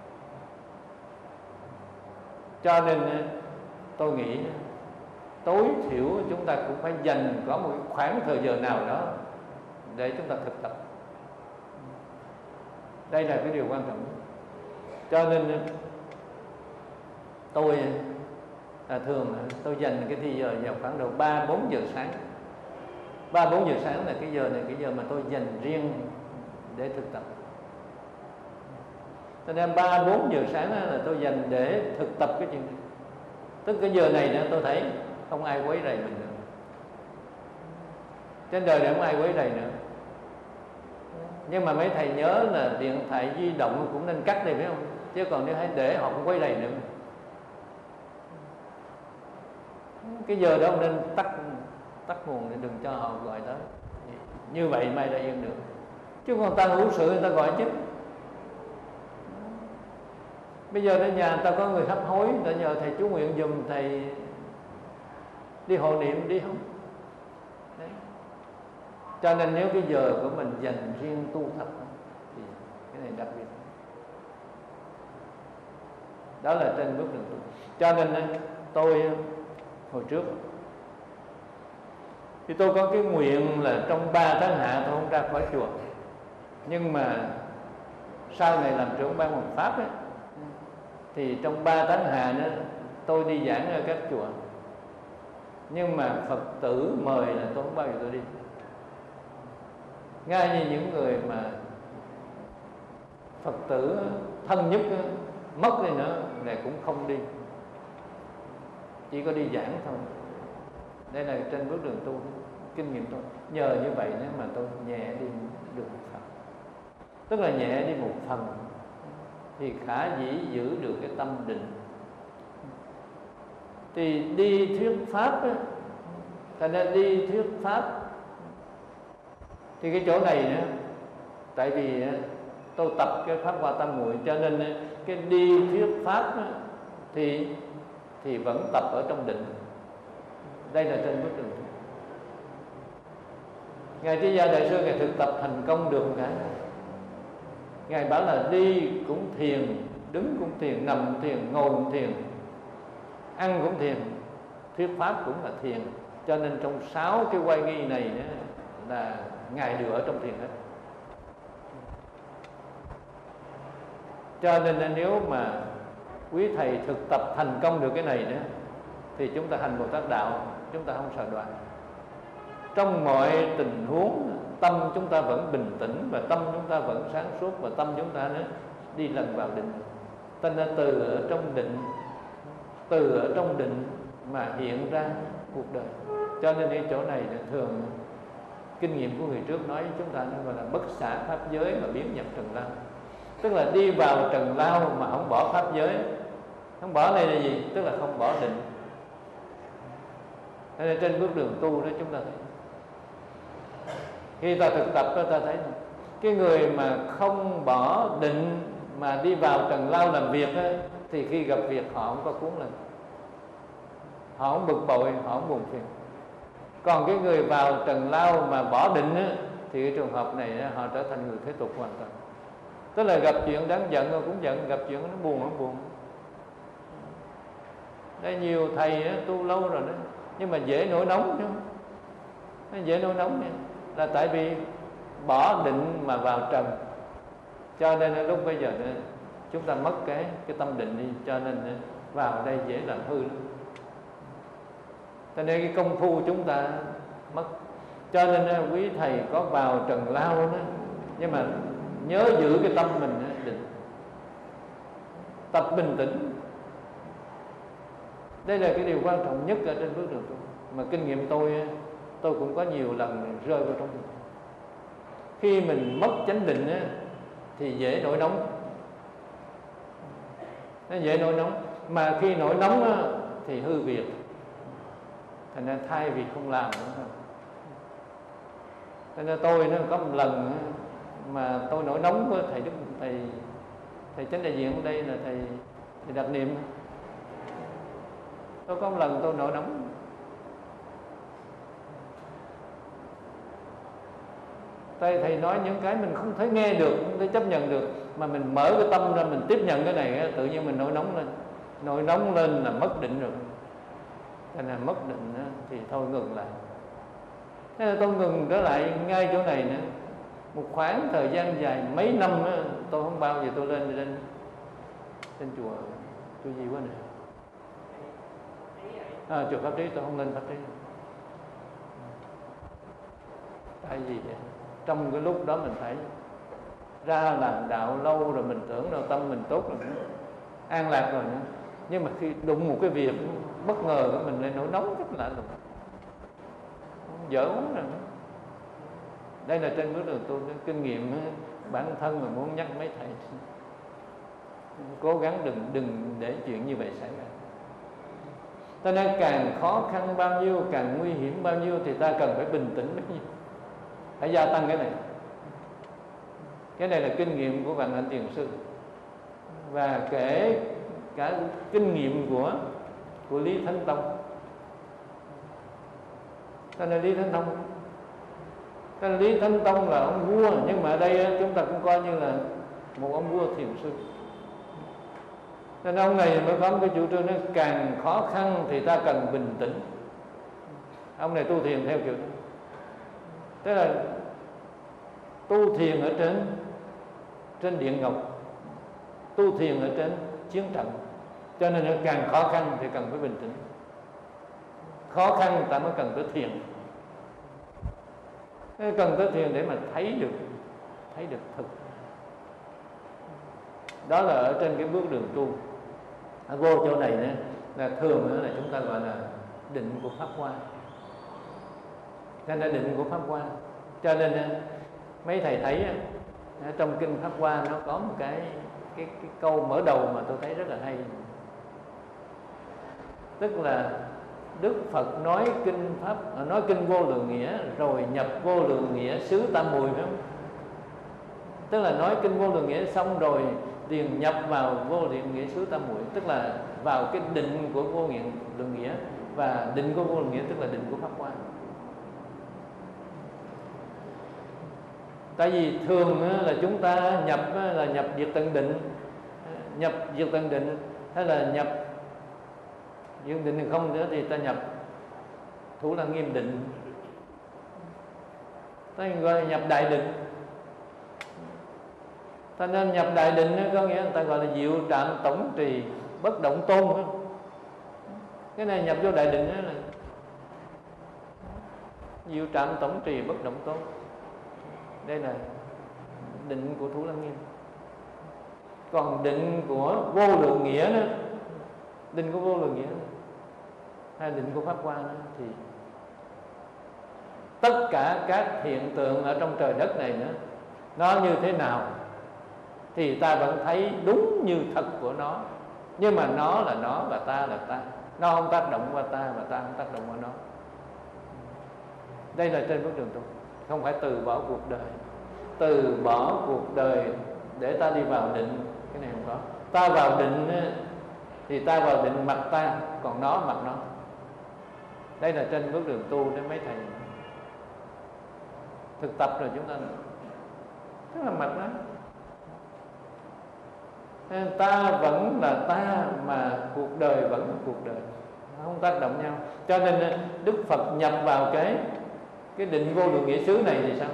[SPEAKER 2] Cho nên tôi nghĩ tối thiểu chúng ta cũng phải dành có một khoảng thời giờ nào đó để chúng ta thực tập. Đây là cái điều quan trọng. Cho nên tôi là thường tôi dành cái thời giờ vào khoảng độ ba bốn giờ sáng. Ba bốn giờ sáng là cái giờ này, cái giờ mà tôi dành riêng để thực tập. Cho nên ba bốn giờ sáng là tôi dành để thực tập cái chuyện này. Tức cái giờ này nữa tôi thấy không ai quấy rầy mình nữa. Trên đời này không ai quấy rầy nữa. Nhưng mà mấy thầy nhớ là điện thoại di động cũng nên cắt đi, phải không? Chứ còn nếu hãy để họ cũng quấy rầy nữa. Cái giờ đó nên tắt tắt nguồn để đừng cho họ gọi tới. Như vậy mai ra yên được. Chứ còn ta hữu sự người ta gọi chứ. Bây giờ ở nhà ta có người hấp hối, ta nhờ thầy chú nguyện giùm, thầy đi hộ niệm đi không? Đấy. Cho nên nếu cái giờ của mình dành riêng tu tập thì cái này đặc biệt. Đó là trên bước đường tu. Cho nên tôi hồi trước thì tôi có cái nguyện là trong ba tháng hạ tôi không ra khỏi chùa. Nhưng mà sau này làm trưởng ban hoằng pháp ấy, thì trong ba tháng hạ nữa tôi đi giảng ở các chùa. Nhưng mà Phật tử mời là tôi không bao giờ tôi đi. Ngay như những người mà Phật tử thân nhất mất đi nữa này cũng không đi, chỉ có đi giảng thôi. Đây là trên bước đường tu, kinh nghiệm tôi. Nhờ như vậy nếu mà tôi nhẹ đi được một phần, tức là nhẹ đi một phần thì khả dĩ giữ được cái tâm định. Thì đi thuyết pháp á, thành ra đi thuyết pháp thì cái chỗ này nữa, tại vì tôi tập cái pháp Hoa Tam Muội, cho nên cái đi thuyết pháp á, thì thì vẫn tập ở trong định. Đây là trên bước đường. Ngài Trí Gia Đại Sư Ngài thực tập thành công được cái, Ngài bảo là đi cũng thiền, đứng cũng thiền, nằm cũng thiền, ngồi cũng thiền, ăn cũng thiền, thuyết pháp cũng là thiền. Cho nên trong sáu cái oai nghi này là Ngài đều ở trong thiền hết. Cho nên nếu mà quý thầy thực tập thành công được cái này nữa thì chúng ta hành Bồ Tát đạo, chúng ta không sợ đoạn. Trong mọi tình huống tâm chúng ta vẫn bình tĩnh, và tâm chúng ta vẫn sáng suốt, và tâm chúng ta nữa đi lần vào định. Cho nên từ ở trong định, từ ở trong định mà hiện ra cuộc đời. Cho nên cái chỗ này là thường kinh nghiệm của người trước nói chúng ta nên gọi là bất xả pháp giới mà biến nhập trần lao. Tức là đi vào trần lao mà không bỏ pháp giới. Không bỏ này là gì? Tức là không bỏ định. Nên trên bước đường tu đó chúng ta thấy Khi ta thực tập ta thấy cái người mà không bỏ định mà đi vào trần lao làm việc á, thì khi gặp việc họ không có cuốn lên, họ không bực bội, họ không buồn phiền. Còn cái người vào trần lao mà bỏ định á, thì cái trường hợp này á, họ trở thành người thế tục hoàn toàn. Tức là gặp chuyện đáng giận rồi cũng giận, gặp chuyện nó buồn cũng buồn. Đây nhiều thầy á, tu lâu rồi đó, nhưng mà dễ nổi nóng chứ. Nó dễ nổi nóng nha. Là tại vì bỏ định mà vào trần, cho nên lúc bây giờ nữa, chúng ta mất cái cái tâm định đi, cho nên vào đây dễ làm hư lắm. Cho nên cái công phu chúng ta mất. Cho nên quý thầy có vào trần lao đó, nhưng mà nhớ giữ cái tâm mình định, tập bình tĩnh. Đây là cái điều quan trọng nhất ở trên bước đường tu. Mà kinh nghiệm tôi, tôi cũng có nhiều lần rơi vào trong. Khi mình mất chánh định á, thì dễ nổi nóng. Nó dễ nổi nóng. Mà khi nổi nóng á, thì hư việc. Thành ra thay vì không làm nữa thôi. Thành ra tôi nó có một lần á, mà tôi nổi nóng với thầy Đức, thầy thầy chánh đại diện ở đây là thầy, thầy Đặc Niệm. Tôi có một lần tôi nổi nóng. Thầy, thầy nói những cái mình không thể nghe được, không thể chấp nhận được, mà mình mở cái tâm ra mình tiếp nhận cái này, tự nhiên mình nổi nóng lên. Nổi nóng lên là mất định rồi. Cho nên mất định thì thôi ngừng lại. Thế là tôi ngừng trở lại ngay chỗ này nữa. Một khoảng thời gian dài mấy năm tôi không bao giờ tôi lên lên lên chùa chùa gì quá này. À, chùa Pháp Trí tôi không lên Pháp Trí. Tại vì trong cái lúc đó mình phải ra làm đạo lâu rồi, mình tưởng đâu tâm mình tốt rồi nữa, an lạc rồi nữa. Nhưng mà khi đụng một cái việc bất ngờ của mình lại nổi nóng rất lạ lùng, dở quá rồi. Đây là trên bước đường tu, kinh nghiệm bản thân mà muốn nhắc mấy thầy cố gắng đừng đừng để chuyện như vậy xảy ra. Cho nên càng khó khăn bao nhiêu, càng nguy hiểm bao nhiêu thì ta cần phải bình tĩnh bấy nhiêu, phải gia tăng cái này. Cái này là kinh nghiệm của Vạn Hạnh Thiền Sư, và kể cả kinh nghiệm của của Lý Thánh Tông. Cho nên Lý Thánh Tông, cho nên Lý Thánh Tông là ông vua, nhưng mà ở đây chúng ta cũng coi như là một ông vua thiền sư. Nên ông này mới có một cái chủ trương, nó càng khó khăn thì ta cần bình tĩnh. Ông này tu thiền theo kiểu đó. Tức là tu thiền ở trên trên địa ngục, tu thiền ở trên chiến trận. Cho nên nó càng khó khăn thì cần phải bình tĩnh. Khó khăn ta mới cần tới thiền. Cần tới thiền để mà thấy được thấy được thực. Đó là ở trên cái bước đường tu. Ở vô chỗ này nữa, là thường nữa là chúng ta gọi là định của Pháp Hoa. Cho nên định của Pháp Hoa. Cho nên mấy thầy thấy trong kinh Pháp Hoa nó có một cái cái, cái câu mở đầu mà tôi thấy rất là hay. Tức là Đức Phật nói kinh Pháp, nói kinh Vô Lượng Nghĩa rồi nhập Vô Lượng Nghĩa xứ Tam Muội, phải không? Tức là nói kinh Vô Lượng Nghĩa xong rồi liền nhập vào Vô Lượng Nghĩa xứ Tam Muội, tức là vào cái định của Vô Lượng Nghĩa, và định của Vô Lượng Nghĩa tức là định của Pháp Hoa. Tại vì thường là chúng ta nhập là nhập diệt tận định, nhập diệt tận định hay là nhập diệt định không nữa thì ta nhập Thủ Lăng Nghiêm định, ta gọi là nhập đại định. Ta nên nhập đại định có nghĩa người ta gọi là diệu trạm tổng trì bất động tôn. Cái này nhập vô đại định đó là diệu trạm tổng trì bất động tôn. Đây là định của Thủ Lăng Nghiêm. Còn định của Vô Lượng Nghĩa đó, định của Vô Lượng Nghĩa đó, hay định của Pháp Hoa đó, thì tất cả các hiện tượng ở trong trời đất này nữa, nó như thế nào thì ta vẫn thấy đúng như thật của nó. Nhưng mà nó là nó và ta là ta, nó không tác động qua ta và ta không tác động qua nó. Đây là trên bước đường tu. không phải từ bỏ cuộc đời. Từ bỏ cuộc đời để ta đi vào định, cái này không có. Ta vào định thì ta vào định mặc ta, còn nó mặc nó. Đây là trên bước đường tu đến mấy thầy thực tập rồi chúng ta tức là mặc nó. Ta vẫn là ta mà cuộc đời vẫn là cuộc đời, không tác động nhau. Cho nên Đức Phật nhập vào cái cái định vô lượng nghĩa xứ này thì sao?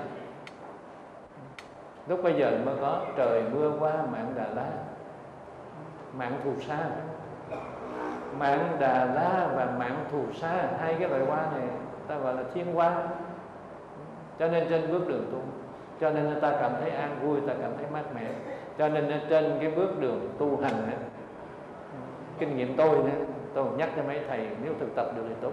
[SPEAKER 2] Lúc bây giờ mới có trời mưa qua mạng Đà La, mạng Thù Sa. Mạng Đà La và mạng Thù Sa, hai cái loại hoa này ta gọi là thiên hoa. Cho nên trên bước đường tu, cho nên ta cảm thấy an vui, ta cảm thấy mát mẻ. Cho nên trên cái bước đường tu hành này, kinh nghiệm tôi nữa, tôi nhắc cho mấy thầy nếu thực tập được thì tốt.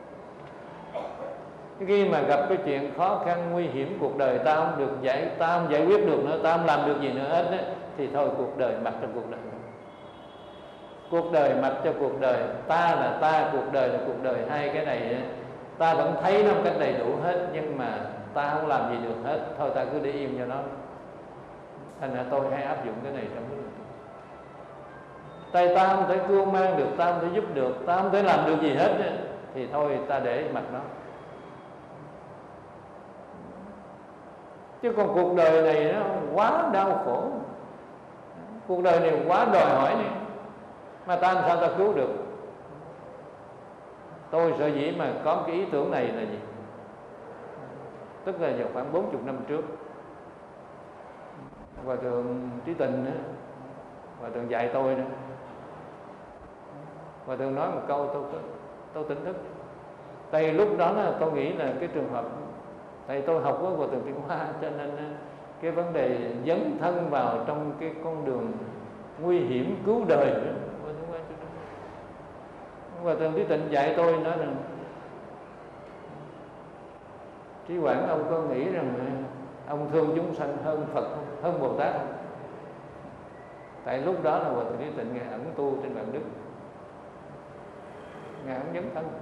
[SPEAKER 2] Khi mà gặp cái chuyện khó khăn nguy hiểm cuộc đời, ta không được giải, ta không giải quyết được nữa, ta không làm được gì nữa hết ấy, thì thôi cuộc đời mặc cho cuộc đời. Cuộc đời mặc cho cuộc đời, ta là ta, cuộc đời là cuộc đời. Hai cái này ấy, ta vẫn thấy nó một cách đầy đủ hết, nhưng mà ta không làm gì được hết. Thôi ta cứ để im cho nó. Thành ra tôi hay áp dụng cái này trong cái đường. Tại ta không thể cưu mang được, ta không thể giúp được, ta không thể làm được gì hết ấy, thì thôi ta để mặc nó. Chứ còn cuộc đời này nó quá đau khổ, cuộc đời này quá đòi hỏi này, mà ta làm sao ta cứu được? Tôi sở dĩ mà có cái ý tưởng này là gì? Tức là vào khoảng bốn mươi năm trước, Hòa thượng Trí Tình đó, Hòa thượng dạy tôi đó, Hòa thượng nói một câu tôi tôi tỉnh thức. Tại lúc đó là tôi nghĩ là cái trường hợp, tại tôi học với Hòa thượng Tiến Hoa, cho nên cái vấn đề dấn thân vào trong cái con đường nguy hiểm cứu đời đó. Hòa thượng Trí Tịnh dạy tôi nói rằng: Trí Quảng, ông có nghĩ rằng ông thương chúng sanh hơn Phật không? Hơn Bồ Tát không? Tại lúc đó là Hòa thượng Trí Tịnh ngài ẩn tu trên Vạn Đức, ngài ẩn dấn thân.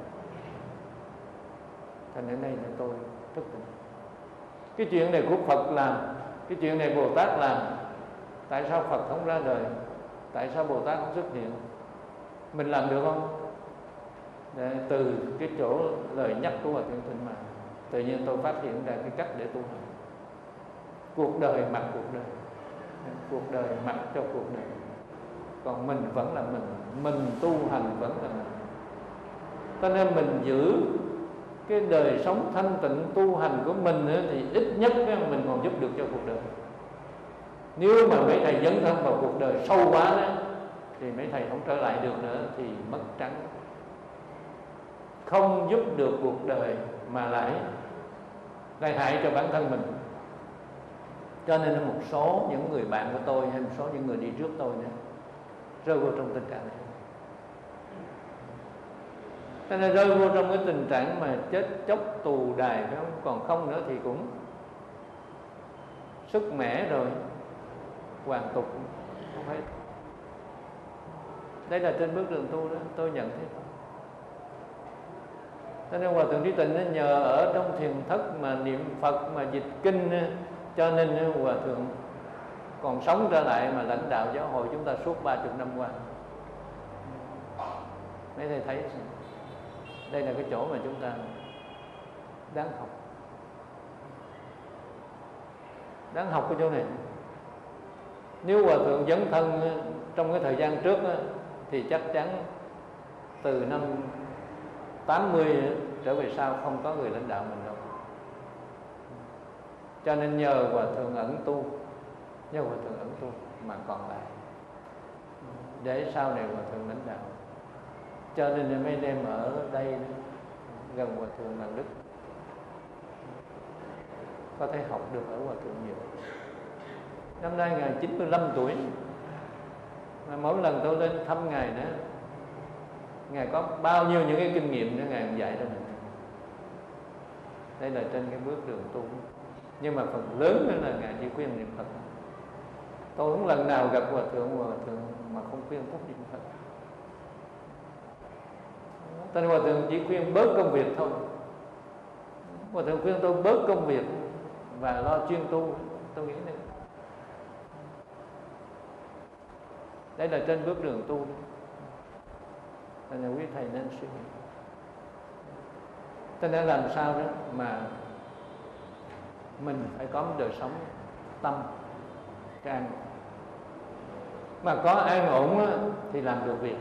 [SPEAKER 2] Thành đến đây là tôi thức tỉnh. Cái chuyện này của Phật làm, cái chuyện này Bồ Tát làm. Tại sao Phật không ra đời? Tại sao Bồ Tát không xuất hiện? Mình làm được không? Để từ cái chỗ lời nhắc của Hòa thượng Tịnh mà tự nhiên tôi phát hiện ra cái cách để tu hành. Cuộc đời mặc cuộc đời, cuộc đời mặc cho cuộc đời, còn mình vẫn là mình, mình tu hành vẫn là mình. Cho nên mình giữ cái đời sống thanh tịnh tu hành của mình ấy, thì ít nhất mình còn giúp được cho cuộc đời. Nếu mà mấy thầy dấn thân vào cuộc đời sâu quá đó, thì mấy thầy không trở lại được nữa thì mất trắng. Không giúp được cuộc đời mà lại lại hại cho bản thân mình. Cho nên một số những người bạn của tôi hay một số những người đi trước tôi nữa rơi vô trong tình trạng này. Cho nên rơi vô trong cái tình trạng mà chết chóc tù đài, không còn không nữa thì cũng sức mẻ rồi, hoàn tục không phải. Đây là trên bước đường tu đó, tôi nhận thấy. Cho nên Hòa thượng Trí Tịnh nhờ ở trong thiền thất mà niệm Phật mà dịch kinh, cho nên Hòa thượng còn sống trở lại mà lãnh đạo giáo hội chúng ta suốt ba mươi năm qua. Mấy thầy thấy đây là cái chỗ mà chúng ta đáng học. Đáng học cái chỗ này. Nếu Hòa thượng dấn thân trong cái thời gian trước thì chắc chắn từ năm tám mươi trở về sau không có người lãnh đạo mình đâu. Cho nên nhờ Hòa thượng ẩn tu, nhờ Hòa thượng ẩn tu mà còn lại, để sau này Hòa thượng lãnh đạo. Cho nên mấy anh em ở đây gần Hòa thượng Vạn Đức có thể học được ở Hòa thượng nhiều. Năm nay ngài chín mươi lăm tuổi, mà mỗi lần tôi lên thăm ngài nữa, ngài có bao nhiêu những cái kinh nghiệm nữa ngài dạy cho mình. Đây là trên cái bước đường tu. Nhưng mà phần lớn nữa là ngài chỉ khuyên niệm Phật. Tôi không lần nào gặp Hòa thượng Hòa thượng mà không khuyên phúc niệm Phật. Tên Hòa thượng chỉ khuyên bớt công việc thôi. Hòa thượng khuyên tôi bớt công việc, và lo chuyên tu, tôi nghĩ này. Đây là trên bước đường tu. Cho nên quý thầy nên suy nghĩ. Cho nên làm sao đó mà mình phải có một đời sống tâm an. Mà có an ổn á, thì làm được việc.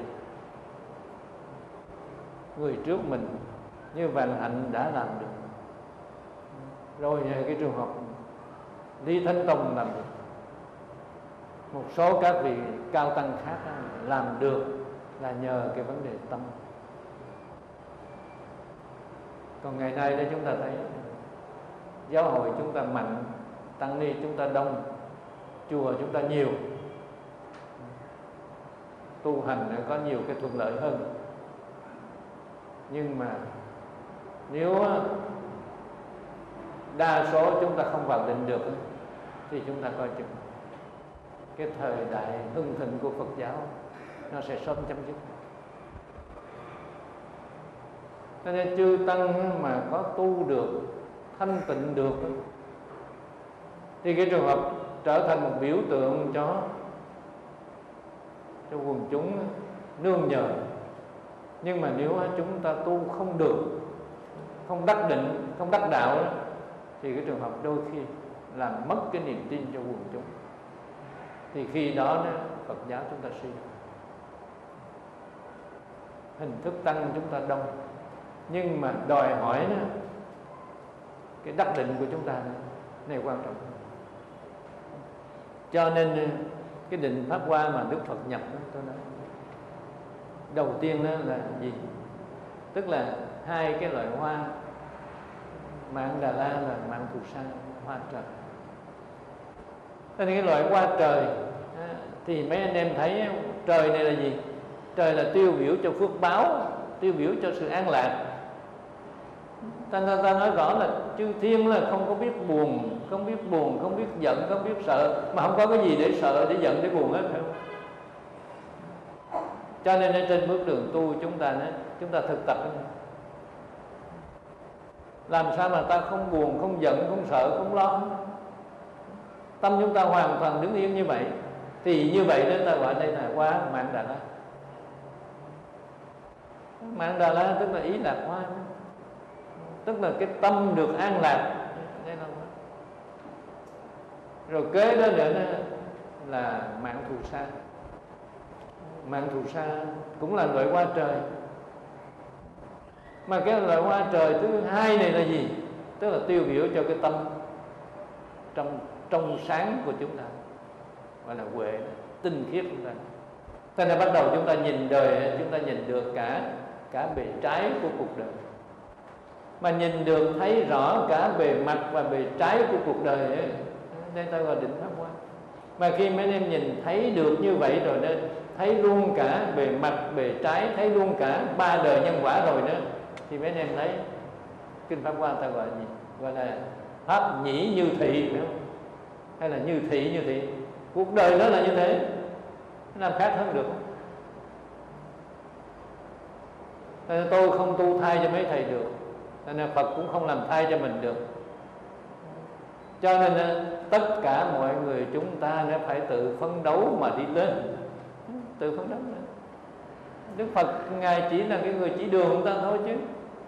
[SPEAKER 2] Người trước mình như Vạn Hạnh đã làm được. Rồi cái trường hợp Lý Thánh Tông làm được. Một số các vị cao tăng khác làm được là nhờ cái vấn đề tâm. Còn ngày nay đây chúng ta thấy giáo hội chúng ta mạnh, tăng ni chúng ta đông, chùa chúng ta nhiều, tu hành có nhiều cái thuận lợi hơn. Nhưng mà nếu đa số chúng ta không vào định được thì chúng ta coi chừng cái thời đại hưng thịnh của Phật giáo nó sẽ sớm chấm dứt. Cho nên chư tăng mà có tu được, thanh tịnh được thì cái trường hợp trở thành một biểu tượng cho cho quần chúng nương nhờ. Nhưng mà nếu chúng ta tu không được, không đắc định, không đắc đạo thì cái trường hợp đôi khi làm mất cái niềm tin cho quần chúng. Thì khi đó Phật giáo chúng ta suy, hình thức tăng chúng ta đông, nhưng mà đòi hỏi đó, cái đắc định của chúng ta này quan trọng. Cho nên cái định Pháp Hoa mà Đức Phật nhập đó, tôi nói đầu tiên đó là gì? Tức là hai cái loại hoa, mạng Đà La là mạng Phù Sa, hoa trời. Thế thì cái loại hoa trời thì mấy anh em thấy trời này là gì? Trời là tiêu biểu cho phước báo, tiêu biểu cho sự an lạc. Ta, ta nói rõ là chư thiên là không có biết buồn, không biết buồn, không biết giận, không biết sợ, mà không có cái gì để sợ, để giận, để buồn hết, phải không? Cho nên ở trên bước đường tu chúng ta chúng ta thực tập làm sao mà ta không buồn, không giận, không sợ, không lo. Tâm chúng ta hoàn toàn đứng yên như vậy. Thì như vậy đó ta gọi đây là hoa mạng Đà La. Mạng Đà La tức là ý lạc hoa, tức là cái tâm được an lạc. Rồi kế đó nữa là mạng Phù Sa. Mạng Phù Sa cũng là loại hoa trời. Mà cái loại hoa trời thứ hai này là gì? Tức là tiêu biểu cho cái tâm trong trong sáng của chúng ta, gọi là huệ, tinh khiết chúng ta. Thế nên bắt đầu chúng ta nhìn đời, chúng ta nhìn được cả cả bề trái của cuộc đời. Mà nhìn được, thấy rõ cả bề mặt và bề trái của cuộc đời ấy, đây ta gọi định Pháp Hoa. Mà khi mấy em nhìn thấy được như vậy rồi đó, thấy luôn cả bề mặt, bề trái, thấy luôn cả ba đời nhân quả rồi đó, thì mấy em thấy kinh Pháp Hoa ta gọi là gì? Gọi là pháp nhĩ như thị, phải không? Hay là như thị như thị. Cuộc đời nó là như thế, nó làm khác hơn được không? Nên tôi không tu thai cho mấy thầy được, nên Phật cũng không làm thai cho mình được. Cho nên tất cả mọi người chúng ta nó phải tự phấn đấu mà đi lên, tự phấn đấu lên. Đức Phật Ngài chỉ là cái người chỉ đường chúng ta thôi chứ.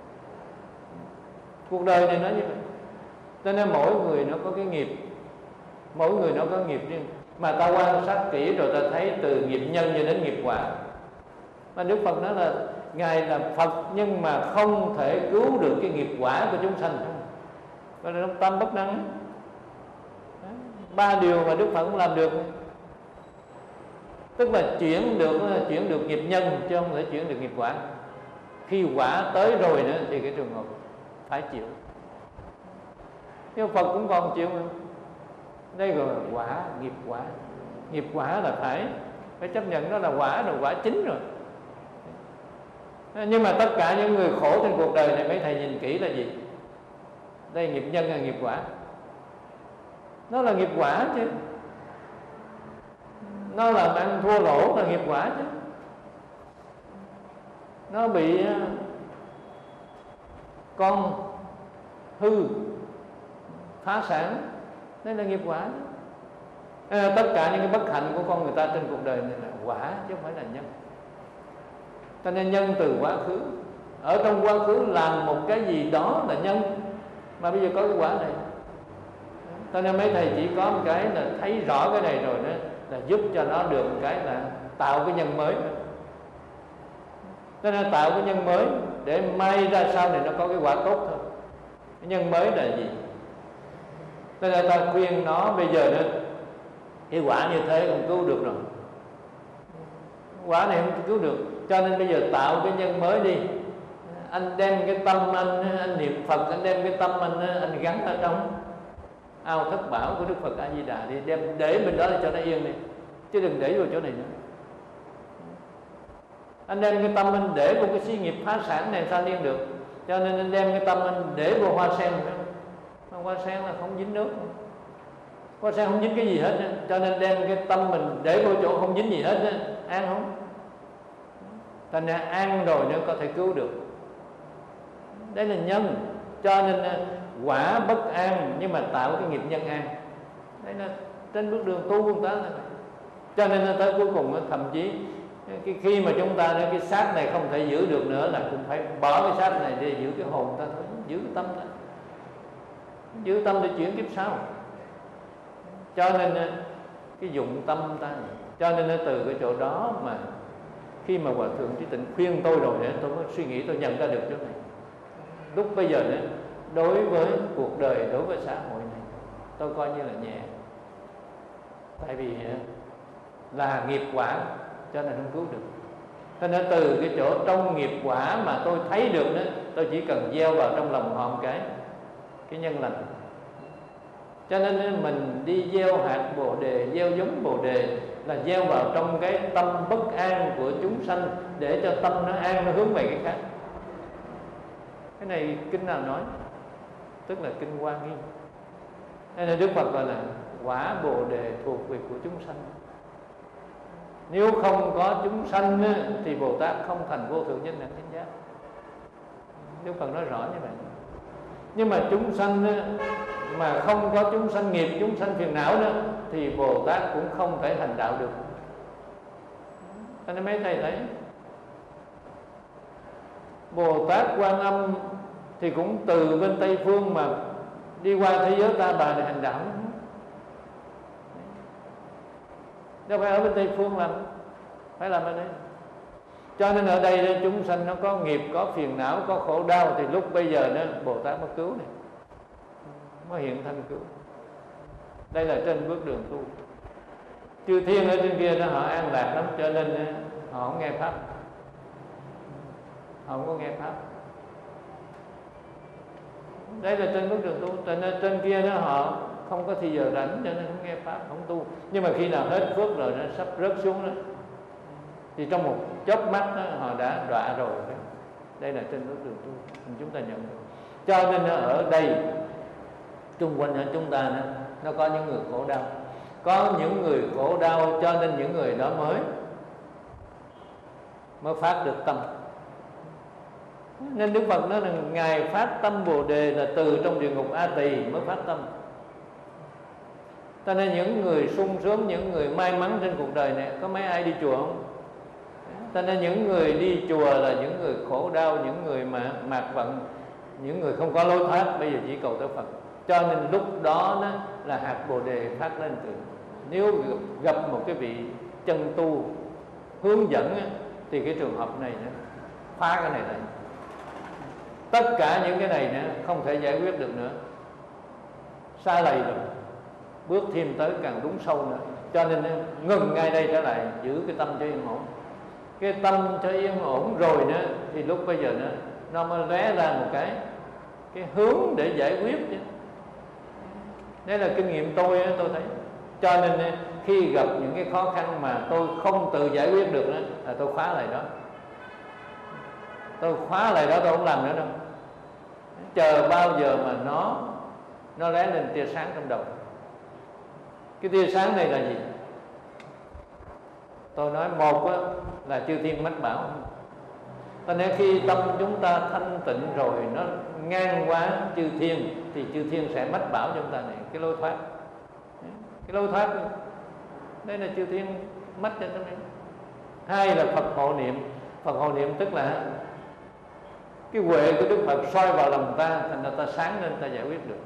[SPEAKER 2] Cuộc đời này nó như vậy. Cho nên mỗi người nó có cái nghiệp, mỗi người nó có nghiệp riêng. Mà ta quan sát kỹ rồi ta thấy từ nghiệp nhân cho đến nghiệp quả. Mà Đức Phật nói là Ngài là Phật nhưng mà không thể cứu được cái nghiệp quả của chúng sanh. Gọi là tâm bất năng. Ba điều mà Đức Phật cũng làm được. Tức là chuyển được chuyển được nghiệp nhân chứ không thể chuyển được nghiệp quả. Khi quả tới rồi nữa thì cái trường hợp phải chịu. Nhưng Phật cũng còn chịu. Đây gọi là quả, nghiệp quả. Nghiệp quả là phải phải chấp nhận đó là quả rồi, quả chính rồi. Nhưng mà tất cả những người khổ trên cuộc đời này mấy thầy nhìn kỹ là gì? Đây nghiệp nhân là nghiệp quả. Nó là nghiệp quả chứ. Nó làm ăn thua lỗ là nghiệp quả chứ. Nó bị con hư phá sản. Đây là nghiệp quả. À, tất cả những cái bất hạnh của con người ta trên cuộc đời này là quả chứ không phải là nhân. Cho nên nhân từ quá khứ, ở trong quá khứ làm một cái gì đó là nhân, mà bây giờ có cái quả này. Cho nên mấy thầy chỉ có một cái là thấy rõ cái này rồi đó, là giúp cho nó được một cái là tạo cái nhân mới. Cho nên tạo cái nhân mới để may ra sau này nó có cái quả tốt thôi. Cái nhân mới là gì? Cho nên ta khuyên nó bây giờ nữa, cái quả như thế không cứu được rồi, quả này không cứu được, cho nên bây giờ tạo cái nhân mới đi. Anh đem cái tâm anh, anh niệm Phật, anh đem cái tâm anh, anh gắn ở trong ao thất bảo của Đức Phật A Di Đà đi, đem để bên đó để cho nó yên đi, chứ đừng để vô chỗ này nữa. Anh đem cái tâm anh để vô cái xí nghiệp phá sản này sao yên được? Cho nên anh đem cái tâm anh để vô hoa sen. Hoa sen là không dính nước, hoa sen không dính cái gì hết, cho nên đem cái tâm mình để vô chỗ không dính gì hết, an không? Thành ra an rồi nữa có thể cứu được. Đây là nhân. Cho nên quả bất an nhưng mà tạo cái nghiệp nhân an. Đây là trên bước đường tu của ta là vậy. Cho nên tới cuối cùng thậm chí khi mà chúng ta cái xác này không thể giữ được nữa là cũng phải bỏ cái xác này để giữ cái hồn ta thôi, giữ cái tâm ta, giữ tâm để chuyển kiếp sau. Cho nên cái dụng tâm ta. Cho nên từ cái chỗ đó mà khi mà Hòa Thượng Trí Tịnh khuyên tôi rồi để tôi mới suy nghĩ, tôi nhận ra được chỗ này. Lúc bây giờ nữa, đối với cuộc đời, đối với xã hội này, tôi coi như là nhẹ. Tại vì là nghiệp quả cho nên không cứu được. Cho nên từ cái chỗ trong nghiệp quả mà tôi thấy được đó, tôi chỉ cần gieo vào trong lòng họ một cái cái nhân lành. Cho nên mình đi gieo hạt Bồ Đề, gieo giống Bồ Đề là gieo vào trong cái tâm bất an của chúng sanh, để cho tâm nó an, nó hướng về cái khác. Cái này kinh nào nói? Tức là kinh Hoa Nghiêm. Nên là Đức Phật gọi là quả Bồ Đề thuộc về của chúng sanh. Nếu không có chúng sanh thì Bồ Tát không thành vô thượng chánh đẳng chánh giác. Đức Phật nói rõ như vậy. Nhưng mà chúng sanh mà không có chúng sanh nghiệp, chúng sanh phiền não nữa thì Bồ Tát cũng không thể thành đạo được. Cho nên mấy thầy thấy Bồ Tát Quan Âm thì cũng từ bên Tây Phương mà đi qua thế giới ta bà để hành đạo, đâu phải ở bên Tây Phương làm, phải làm ở đây. Cho nên ở đây chúng sanh nó có nghiệp, có phiền não, có khổ đau, thì lúc bây giờ nó Bồ Tát mới cứu này, mới hiện thân cứu. Đây là trên bước đường tu. Chư thiên ở trên kia đó họ an lạc lắm, cho nên họ không nghe pháp, họ không có nghe pháp. Đây là trên bước đường tu. Cho nên trên kia đó họ không có thì giờ rảnh, cho nên không nghe pháp, không tu. Nhưng mà khi nào hết phước rồi nó sắp rớt xuống đó, thì trong một chớp mắt đó, họ đã đọa rồi. Đây là trên bước đường tu, chúng ta nhận được. Cho nên ở đây chung quanh ở chúng ta đó, nó có những người khổ đau, có những người khổ đau, cho nên những người đó mới mới phát được tâm. Nên Đức Phật nói là Ngài phát tâm Bồ Đề là từ trong địa ngục A Tỳ mới phát tâm. Cho nên những người sung sướng, những người may mắn trên cuộc đời này, có mấy ai đi chùa không? Cho nên những người đi chùa là những người khổ đau, những người mà mạt vận, những người không có lối thoát, bây giờ chỉ cầu tới Phật. Cho nên lúc đó, đó là hạt Bồ Đề phát lên từ. Nếu gặp một cái vị chân tu hướng dẫn thì cái trường hợp này đó, phá cái này lại. Tất cả những cái này nữa không thể giải quyết được nữa, xa lầy rồi, bước thêm tới càng đúng sâu nữa. Cho nên ngừng ngay đây trở lại, giữ cái tâm cho yên ổn. Cái tâm cho yên ổn rồi nữa thì lúc bây giờ nữa nó mới lóe ra một cái cái hướng để giải quyết chứ. Đây là kinh nghiệm tôi tôi thấy. Cho nên khi gặp những cái khó khăn mà tôi không tự giải quyết được đó, là tôi khóa lại đó. Tôi khóa lại đó, tôi không làm nữa đâu. Chờ bao giờ mà nó nó lóe lên tia sáng trong đầu. Cái tia sáng này là gì? Tôi nói một á, là chư thiên mách bảo. Cho nên khi tâm chúng ta thanh tịnh rồi, nó ngang quá chư thiên, thì chư thiên sẽ mách bảo chúng ta này, cái lối thoát. Cái lối thoát đây là chư thiên mách cho chúng ta. Hai là Phật hộ niệm. Phật hộ niệm tức là cái huệ của Đức Phật soi vào lòng ta, thành ra ta sáng lên, ta giải quyết được.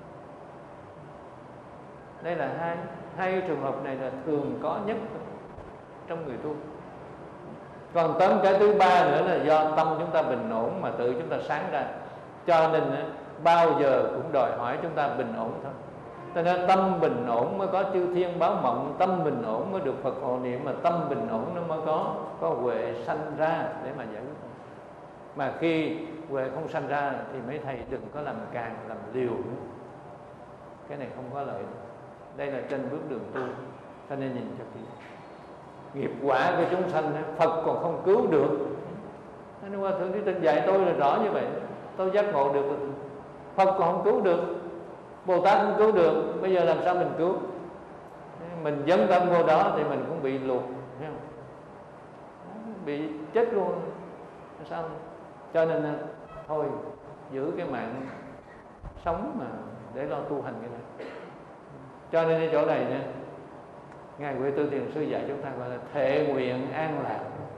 [SPEAKER 2] Đây là hai hai trường hợp này là thường có nhất trong người tu. Còn tóm cái thứ ba nữa là do tâm chúng ta bình ổn mà tự chúng ta sáng ra. Cho nên bao giờ cũng đòi hỏi chúng ta bình ổn thôi. Cho nên tâm bình ổn mới có chư thiên báo mộng, tâm bình ổn mới được Phật hộ niệm, mà tâm bình ổn nó mới có có huệ sanh ra để mà giải quyết. Mà khi huệ không sanh ra thì mấy thầy đừng có làm càng, làm liều nữa. Cái này không có lợi. Đây là trên bước đường tu, cho nên nhìn cho kỹ. Nghiệp quả của chúng sanh Phật còn không cứu được. Nên Hòa Thượng Trí Tinh dạy tôi là rõ như vậy. Tôi giác ngộ được, Phật còn không cứu được, Bồ Tát không cứu được. Bây giờ làm sao mình cứu? Mình dấn tâm vô đó thì mình cũng bị luộc, thấy không? Bị chết luôn. Sao? Cho nên thôi giữ cái mạng sống mà để lo tu hành cái này. Cho nên ở chỗ này nè, Ngài Huệ Tư Thiền Sư dạy chúng ta gọi là thệ nguyện an lạc.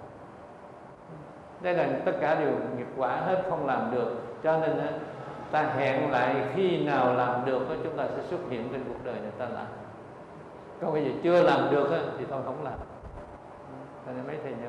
[SPEAKER 2] Đây là tất cả đều nghiệp quả hết, không làm được. Cho nên ta hẹn lại khi nào làm được chúng ta sẽ xuất hiện trên cuộc đời này ta làm. Còn bây giờ chưa làm được thì thôi không làm. Cho nên mấy thầy nhớ,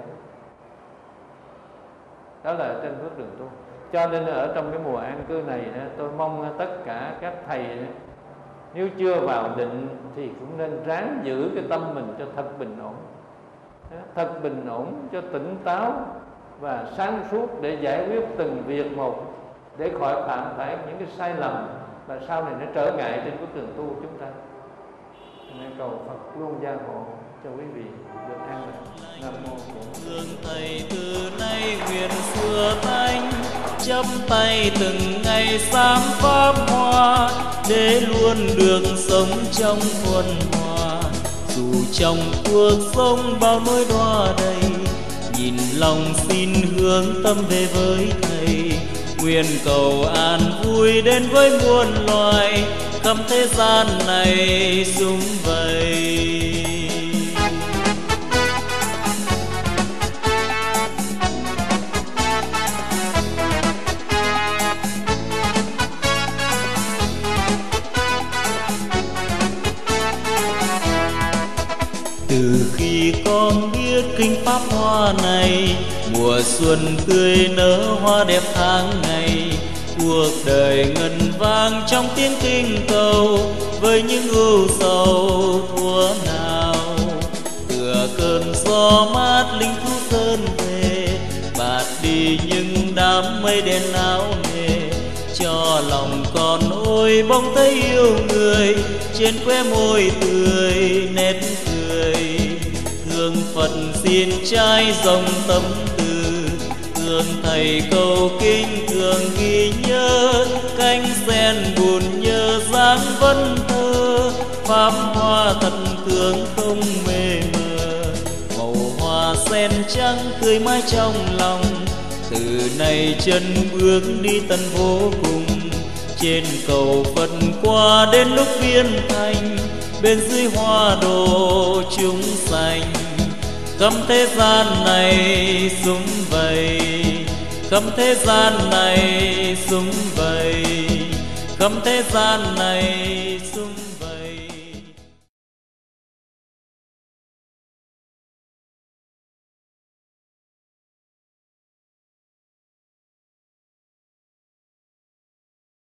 [SPEAKER 2] đó là trên bước đường tu. Cho nên ở trong cái mùa an cư này tôi mong tất cả các thầy nếu chưa vào định thì cũng nên ráng giữ cái tâm mình cho thật bình ổn, thật bình ổn, cho tỉnh táo và sáng suốt để giải quyết từng việc một, để khỏi phạm phải những cái sai lầm và sau này nó trở ngại trên bước đường tu của chúng ta. Nên cầu Phật luôn gia hộ cho quý vị được an lạc. Nam mô Bổn
[SPEAKER 1] Thương Thầy từ nay nguyện xưa thanh, chắp tay từng ngày sám pháp hoa, để luôn được sống trong thuần hòa. Dù trong cuộc sống bao nỗi đọa đầy, nhìn lòng xin hướng tâm về với Thầy. Nguyện cầu an vui đến với muôn loài, khắp thế gian này sum vầy. Từ khi con biết kinh pháp hoa này, mùa xuân tươi nở hoa đẹp tháng ngày, cuộc đời ngân vang trong tiếng kinh cầu, với những ưu sầu thua nào. Tựa cơn gió mát linh thú sơn về, bạt đi những đám mây đen áo nề, cho lòng con ôi bỗng thấy yêu người, trên khóe môi tươi nét cười. Thương Phật xin trai dòng tâm từ, thương Thầy cầu kinh thường ghi nhớ, cánh sen buồn nhớ dáng vân thơ, pháp hoa thật thương không mê mờ. Màu hoa sen trắng tươi mãi trong lòng, từ nay chân bước đi tân vô cùng. Trên cầu Phật qua đến lúc viên thành, bên dưới hoa đồ chúng sanh. Khắp thế gian này sum vầy, khắp thế gian này sum vầy, khắp thế gian này